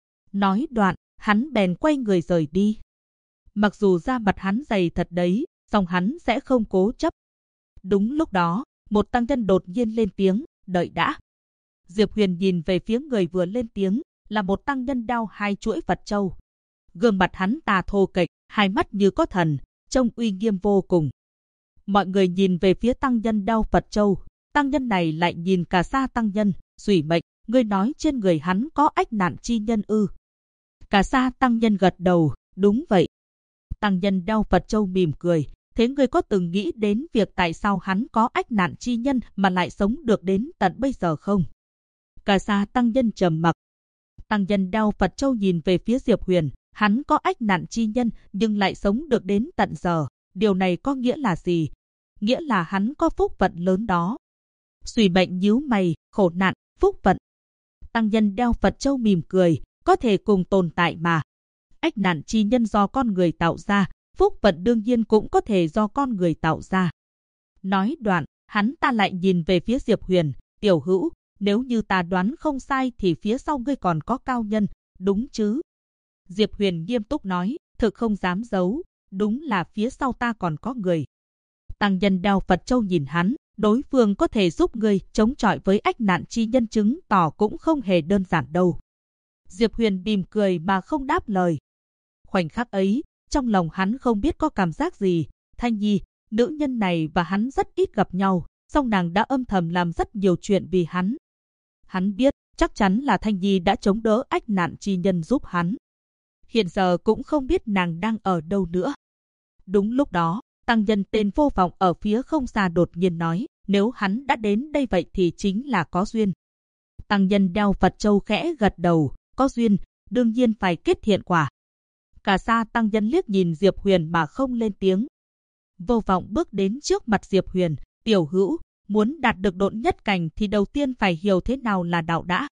Nói đoạn, hắn bèn quay người rời đi. Mặc dù da mặt hắn dày thật đấy, song hắn sẽ không cố chấp. Đúng lúc đó, một tăng nhân đột nhiên lên tiếng, đợi đã. Diệp Huyền nhìn về phía người vừa lên tiếng, là một tăng nhân đeo 2 chuỗi Phật châu. Gương mặt hắn ta thô kệch, hai mắt như có thần, trông uy nghiêm vô cùng. Mọi người nhìn về phía tăng nhân đeo Phật châu, tăng nhân này lại nhìn cà sa tăng nhân, Duy Mệnh, ngươi nói trên người hắn có ách nạn chi nhân ư? Cà sa tăng nhân gật đầu, đúng vậy. Tăng nhân đeo Phật châu mỉm cười, thế ngươi có từng nghĩ đến việc tại sao hắn có ách nạn chi nhân mà lại sống được đến tận bây giờ không? Cà sa tăng nhân trầm mặc. Tăng nhân đeo Phật châu nhìn về phía Diệp Huyền, hắn có ách nạn chi nhân nhưng lại sống được đến tận giờ. Điều này có nghĩa là gì? Nghĩa là hắn có phúc vận lớn đó. Duy Mệnh nhíu mày, khổ nạn, phúc vận. Tăng nhân đeo Phật châu mỉm cười, có thể cùng tồn tại mà. Ách nạn chi nhân do con người tạo ra, phúc vận đương nhiên cũng có thể do con người tạo ra. Nói đoạn, hắn ta lại nhìn về phía Diệp Huyền, tiểu hữu, nếu như ta đoán không sai thì phía sau ngươi còn có cao nhân, đúng chứ? Diệp Huyền nghiêm túc nói, thực không dám giấu, đúng là phía sau ta còn có người. Tăng nhân đeo Phật châu nhìn hắn, đối phương có thể giúp ngươi chống chọi với ách nạn chi nhân chứng tỏ cũng không hề đơn giản đâu. Diệp Huyền mỉm cười mà không đáp lời. Khoảnh khắc ấy, trong lòng hắn không biết có cảm giác gì. Thanh Nhi, nữ nhân này và hắn rất ít gặp nhau, song nàng đã âm thầm làm rất nhiều chuyện vì hắn. Hắn biết, chắc chắn là Thanh Nhi đã chống đỡ ách nạn chi nhân giúp hắn. Hiện giờ cũng không biết nàng đang ở đâu nữa. Đúng lúc đó, tăng nhân tên Vô Vọng ở phía không xa đột nhiên nói, nếu hắn đã đến đây vậy thì chính là có duyên. Tăng nhân đeo Phật châu khẽ gật đầu, có duyên, đương nhiên phải kết thiện quả. Cà sa tăng nhân liếc nhìn Diệp Huyền mà không lên tiếng. Vô Vọng bước đến trước mặt Diệp Huyền, tiểu hữu, muốn đạt được độn nhất cảnh thì đầu tiên phải hiểu thế nào là đạo đã.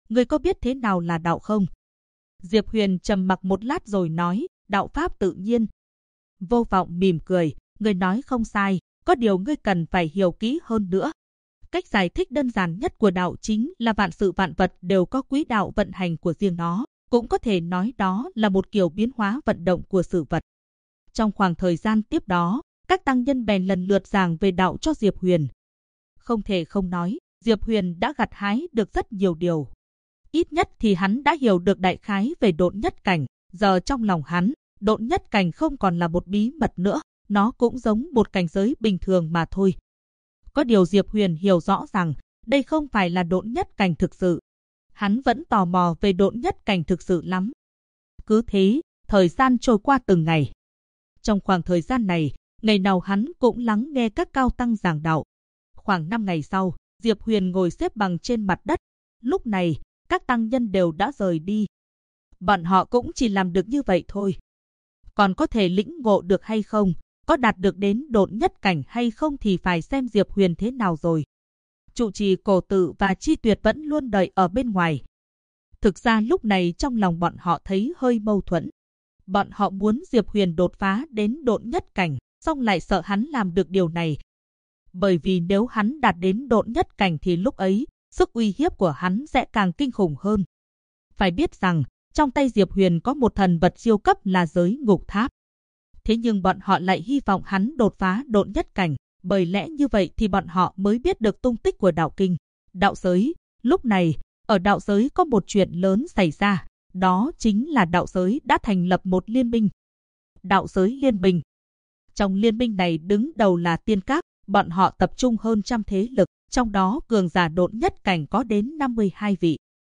ngươi có biết thế nào là đạo không? Diệp Huyền trầm mặc một lát rồi nói, đạo pháp tự nhiên. Vô Vọng mỉm cười, ngươi nói không sai, có điều ngươi cần phải hiểu kỹ hơn nữa. Cách giải thích đơn giản nhất của đạo chính là vạn sự vạn vật đều có quỹ đạo vận hành của riêng nó, cũng có thể nói đó là một kiểu biến hóa vận động của sự vật. Trong khoảng thời gian tiếp đó, các tăng nhân bèn lần lượt giảng về đạo cho Diệp Huyền. Không thể không nói, Diệp Huyền đã gặt hái được rất nhiều điều. Ít nhất thì hắn đã hiểu được đại khái về độn nhất cảnh, giờ trong lòng hắn, độn nhất cảnh không còn là một bí mật nữa, nó cũng giống một cảnh giới bình thường mà thôi. Có điều Diệp Huyền hiểu rõ rằng, đây không phải là độn nhất cảnh thực sự. Hắn vẫn tò mò về độn nhất cảnh thực sự lắm. Cứ thế, thời gian trôi qua từng ngày. Trong khoảng thời gian này, ngày nào hắn cũng lắng nghe các cao tăng giảng đạo. Khoảng 5 ngày sau, Diệp Huyền ngồi xếp bằng trên mặt đất. Lúc này, các tăng nhân đều đã rời đi. Bọn họ cũng chỉ làm được như vậy thôi. Còn có thể lĩnh ngộ được hay không, có đạt được đến độn nhất cảnh hay không thì phải xem Diệp Huyền thế nào rồi. Trụ trì Cổ Tự và Chi Tuyệt vẫn luôn đợi ở bên ngoài. Thực ra lúc này trong lòng bọn họ thấy hơi mâu thuẫn. Bọn họ muốn Diệp Huyền đột phá đến độn nhất cảnh, song lại sợ hắn làm được điều này. Bởi vì nếu hắn đạt đến độn nhất cảnh thì lúc ấy, sức uy hiếp của hắn sẽ càng kinh khủng hơn. Phải biết rằng, trong tay Diệp Huyền có một thần vật siêu cấp là giới ngục tháp. Thế nhưng bọn họ lại hy vọng hắn đột phá độn nhất cảnh, bởi lẽ như vậy thì bọn họ mới biết được tung tích của đạo kinh. Đạo giới, lúc này, ở đạo giới có một chuyện lớn xảy ra, đó chính là đạo giới đã thành lập một liên minh. Đạo giới liên minh. Trong liên minh này đứng đầu là Tiên Các, bọn họ tập trung hơn 100 thế lực, trong đó cường giả độn nhất cảnh có đến 52 vị.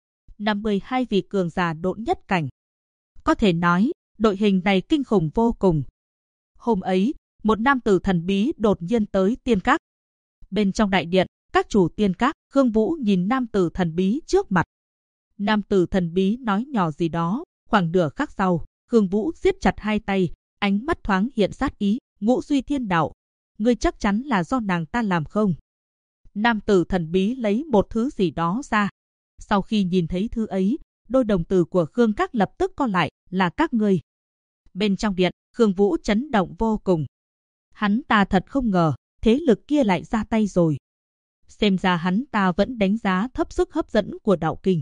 52 vị cường giả độn nhất cảnh. Có thể nói, đội hình này kinh khủng vô cùng. Hôm ấy, một nam tử thần bí đột nhiên tới Tiên Các. Bên trong đại điện, các chủ Tiên Các, Khương Vũ nhìn nam tử thần bí trước mặt. Nam tử thần bí nói nhỏ gì đó, khoảng nửa khắc sau, Khương Vũ siết chặt hai tay, ánh mắt thoáng hiện sát ý, Ngũ Duy Thiên Đạo, ngươi chắc chắn là do nàng ta làm không? Nam tử thần bí lấy một thứ gì đó ra. Sau khi nhìn thấy thứ ấy, đôi đồng tử của Khương Các lập tức co lại, là các ngươi. Bên trong điện, Khương Vũ chấn động vô cùng. Hắn ta thật không ngờ, thế lực kia lại ra tay rồi. Xem ra hắn ta vẫn đánh giá thấp sức hấp dẫn của đạo kinh.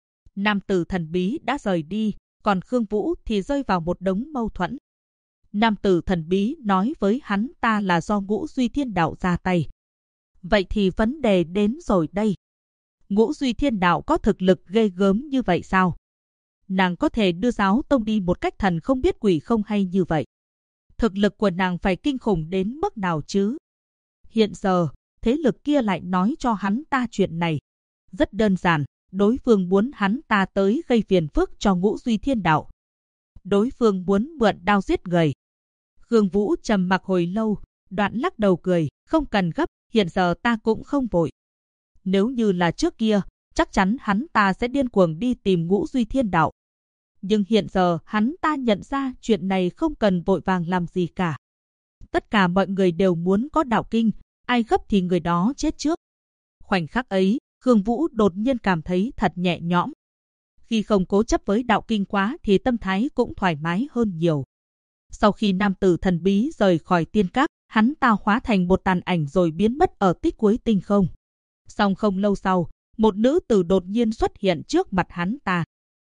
Nam tử thần bí đã rời đi, còn Khương Vũ thì rơi vào một đống mâu thuẫn. Nam tử thần bí nói với hắn ta là do Ngũ Duy Thiên Đạo ra tay. Vậy thì vấn đề đến rồi đây. Ngũ Duy Thiên Đạo có thực lực ghê gớm như vậy sao? Nàng có thể đưa giáo tông đi một cách thần không biết quỷ không hay như vậy. Thực lực của nàng phải kinh khủng đến mức nào chứ? Hiện giờ, thế lực kia lại nói cho hắn ta chuyện này. Rất đơn giản, đối phương muốn hắn ta tới gây phiền phức cho Ngũ Duy Thiên Đạo. Đối phương muốn mượn đao giết người. Khương Vũ trầm mặc hồi lâu, đoạn lắc đầu cười, không cần gấp, hiện giờ ta cũng không vội. Nếu như là trước kia, chắc chắn hắn ta sẽ điên cuồng đi tìm Ngũ Duy Thiên Đạo. Nhưng hiện giờ hắn ta nhận ra chuyện này không cần vội vàng làm gì cả. Tất cả mọi người đều muốn có đạo kinh, ai gấp thì người đó chết trước. Khoảnh khắc ấy, Khương Vũ đột nhiên cảm thấy thật nhẹ nhõm. Khi không cố chấp với đạo kinh quá thì tâm thái cũng thoải mái hơn nhiều. Sau khi nam tử thần bí rời khỏi Tiên Các, hắn ta hóa thành một tàn ảnh rồi biến mất ở tích cuối tinh không. Song không lâu sau, một nữ tử đột nhiên xuất hiện trước mặt hắn ta.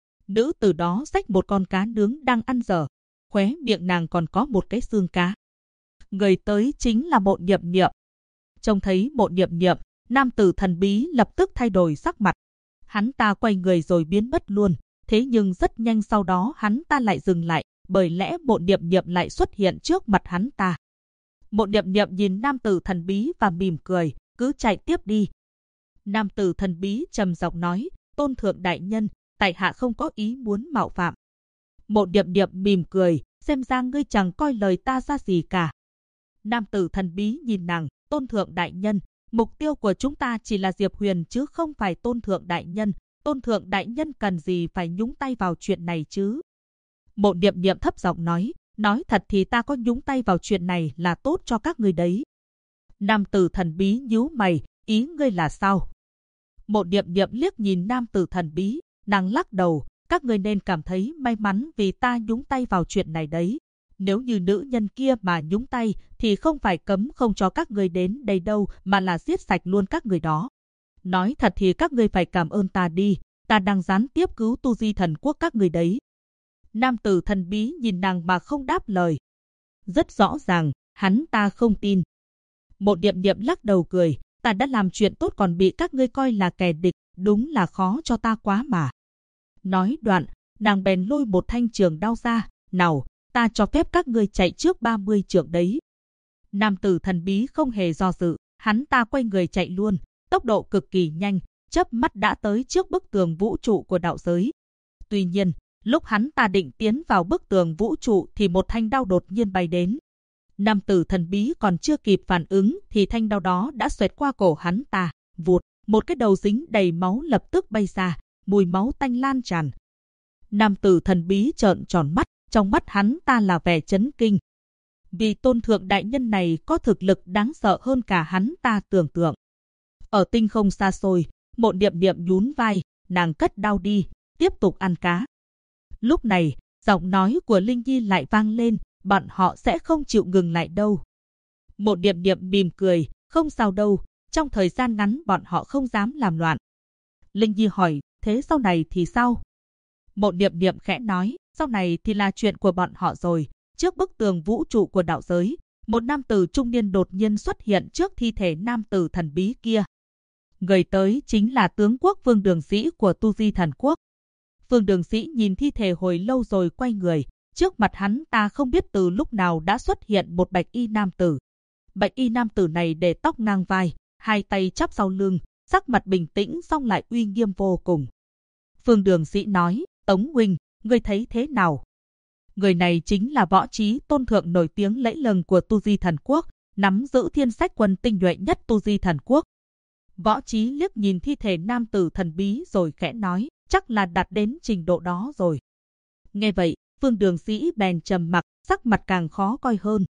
Nữ tử đó xách một con cá nướng đang ăn dở, khóe miệng nàng còn có một cái xương cá. Người tới chính là Mộ Niệm Niệm. Trông thấy Mộ Niệm Niệm, nam tử thần bí lập tức thay đổi sắc mặt. Hắn ta quay người rồi biến mất luôn, thế nhưng rất nhanh sau đó hắn ta lại dừng lại, bởi lẽ Mộ Niệm Niệm lại xuất hiện trước mặt hắn ta. Mộ Niệm Niệm nhìn nam tử thần bí và mỉm cười, cứ chạy tiếp đi. Nam tử thần bí trầm giọng nói, Tôn thượng đại nhân, tại hạ không có ý muốn mạo phạm. Mộ Niệm Niệm mỉm cười, xem ra ngươi chẳng coi lời ta ra gì cả. Nam tử thần bí nhìn nàng, Tôn thượng đại nhân, mục tiêu của chúng ta chỉ là Diệp Huyền chứ không phải Tôn thượng đại nhân. Tôn thượng đại nhân cần gì phải nhúng tay vào chuyện này chứ? Mộ Niệm Niệm thấp giọng nói thật thì ta có nhúng tay vào chuyện này là tốt cho các ngươi đấy. Nam tử thần bí nhíu mày, ý ngươi là sao? Mộ Niệm Niệm liếc nhìn nam tử thần bí, nàng lắc đầu, các ngươi nên cảm thấy may mắn vì ta nhúng tay vào chuyện này đấy. Nếu như nữ nhân kia mà nhúng tay thì không phải cấm không cho các ngươi đến đây đâu mà là giết sạch luôn các người đó. Nói thật thì các ngươi phải cảm ơn ta đi, ta đang gián tiếp cứu tu di thần quốc các người đấy. Nam tử thần bí nhìn nàng mà không đáp lời. Rất rõ ràng, hắn ta không tin. Mộ Niệm Niệm lắc đầu cười, ta đã làm chuyện tốt còn bị các ngươi coi là kẻ địch, đúng là khó cho ta quá mà. Nói đoạn, nàng bèn lôi một thanh trường đao ra, nào, ta cho phép các ngươi chạy trước 30 trượng đấy. Nam tử thần bí không hề do dự, hắn ta quay người chạy luôn, tốc độ cực kỳ nhanh, chớp mắt đã tới trước bức tường vũ trụ của đạo giới. Tuy nhiên, lúc hắn ta định tiến vào bức tường vũ trụ thì một thanh đao đột nhiên bay đến. Nam tử thần bí còn chưa kịp phản ứng thì thanh đao đó đã xoẹt qua cổ hắn ta, vụt, một cái đầu dính đầy máu lập tức bay ra, mùi máu tanh lan tràn. Nam tử thần bí trợn tròn mắt, trong mắt hắn ta là vẻ chấn kinh. Vì tôn thượng đại nhân này có thực lực đáng sợ hơn cả hắn ta tưởng tượng. Ở tinh không xa xôi, Mộ Niệm Niệm nhún vai, nàng cất đao đi, tiếp tục ăn cá. Lúc này, giọng nói của Linh Nhi lại vang lên, bọn họ sẽ không chịu ngừng lại đâu. Mộ Niệm Niệm mỉm cười, không sao đâu, trong thời gian ngắn bọn họ không dám làm loạn. Linh Nhi hỏi, thế sau này thì sao? Mộ Niệm Niệm khẽ nói, sau này thì là chuyện của bọn họ rồi. Trước bức tường vũ trụ của đạo giới, một nam tử trung niên đột nhiên xuất hiện trước thi thể nam tử thần bí kia. Người tới chính là tướng quốc Phương Đường Sĩ của Tu Di Thần Quốc. Phương Đường Sĩ nhìn thi thể hồi lâu rồi quay người, trước mặt hắn ta không biết từ lúc nào đã xuất hiện một bạch y nam tử. Bạch y nam tử này để tóc ngang vai, hai tay chắp sau lưng, sắc mặt bình tĩnh song lại uy nghiêm vô cùng. Phương Đường Sĩ nói, Tống huynh, ngươi thấy thế nào? Người này chính là võ trí tôn thượng nổi tiếng lẫy lừng của Tu Di Thần Quốc, nắm giữ thiên sách quân tinh nhuệ nhất Tu Di Thần Quốc. Võ trí liếc nhìn thi thể nam tử thần bí rồi khẽ nói, chắc là đạt đến trình độ đó rồi. Nghe vậy, Phương Đường Sĩ bèn trầm mặc, sắc mặt càng khó coi hơn.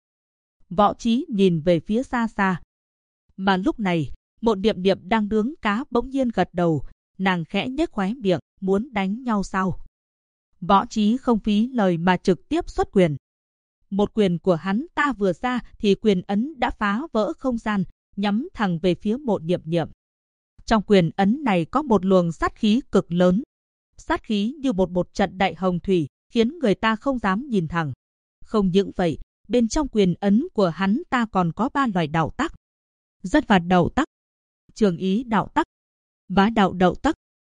Võ trí nhìn về phía xa xa. Mà lúc này, Mộ Niệm Niệm đang nướng cá bỗng nhiên gật đầu, nàng khẽ nhếch khóe miệng, muốn đánh nhau sao? Võ trí không phí lời mà trực tiếp xuất quyền. Một quyền của hắn ta vừa ra thì quyền ấn đã phá vỡ không gian, nhắm thẳng về phía Mộ Niệm Niệm. Trong quyền ấn này có một luồng sát khí cực lớn. Sát khí như một trận đại hồng thủy, khiến người ta không dám nhìn thẳng. Không những vậy, bên trong quyền ấn của hắn ta còn có 3 loại đạo tắc. Rất và đạo tắc, trường ý đạo tắc, bá đạo đạo tắc.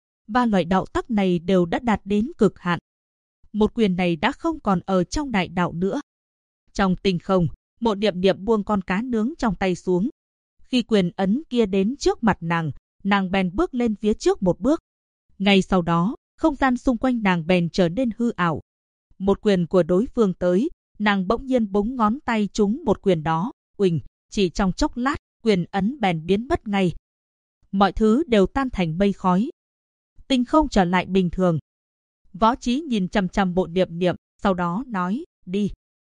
3 loại đạo tắc này đều đã đạt đến cực hạn. Một quyền này đã không còn ở trong đại đạo nữa. Trong tinh không, Mộ Niệm Niệm buông con cá nướng trong tay xuống. Khi quyền ấn kia đến trước mặt nàng bèn bước lên phía trước một bước. Ngay sau đó, không gian xung quanh nàng bèn trở nên hư ảo. Một quyền của đối phương tới, nàng bỗng nhiên búng ngón tay trúng một quyền đó, uỳnh, chỉ trong chốc lát, quyền ấn bèn biến mất ngay. Mọi thứ đều tan thành mây khói. Tinh không trở lại bình thường. Võ trí nhìn chằm chằm Mộ Niệm Niệm, sau đó nói, đi.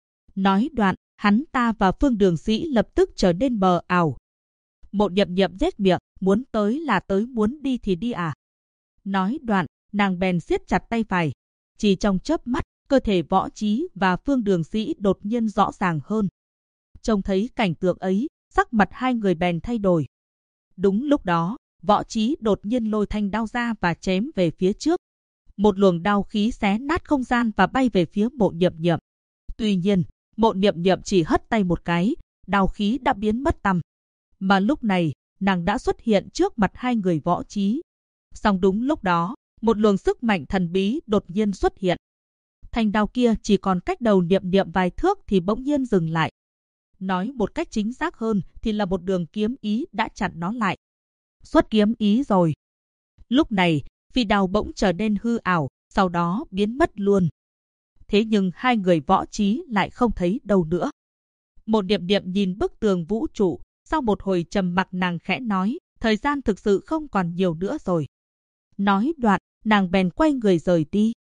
Nói đoạn, hắn ta và Phương Đường Sĩ lập tức trở nên mờ ảo. Mộ Niệm Niệm rét miệng, muốn tới là tới, muốn đi thì đi à. Nói đoạn, nàng bèn siết chặt tay phải. Chỉ trong chớp mắt, cơ thể Võ trí và Phương Đường Sĩ đột nhiên rõ ràng hơn. Trông thấy cảnh tượng ấy, sắc mặt hai người bèn thay đổi. Đúng lúc đó, Võ trí đột nhiên lôi thanh đao ra và chém về phía trước. Một luồng đao khí xé nát không gian và bay về phía Mộ Niệm Niệm. Tuy nhiên, Mộ Niệm Niệm chỉ hất tay một cái, đao khí đã biến mất tăm. Mà lúc này, nàng đã xuất hiện trước mặt hai người Võ trí. Song đúng lúc đó, một luồng sức mạnh thần bí đột nhiên xuất hiện. Thanh đao kia chỉ còn cách đầu Niệm Niệm vài thước thì bỗng nhiên dừng lại. Nói một cách chính xác hơn thì là một đường kiếm ý đã chặn nó lại. Xuất kiếm ý rồi. Lúc này, phi đao bỗng trở nên hư ảo, sau đó biến mất luôn. Thế nhưng hai người Võ trí lại không thấy đâu nữa. Một Niệm Niệm nhìn bức tường vũ trụ, sau một hồi trầm mặc nàng khẽ nói, thời gian thực sự không còn nhiều nữa rồi. Nói đoạn, nàng bèn quay người rời đi.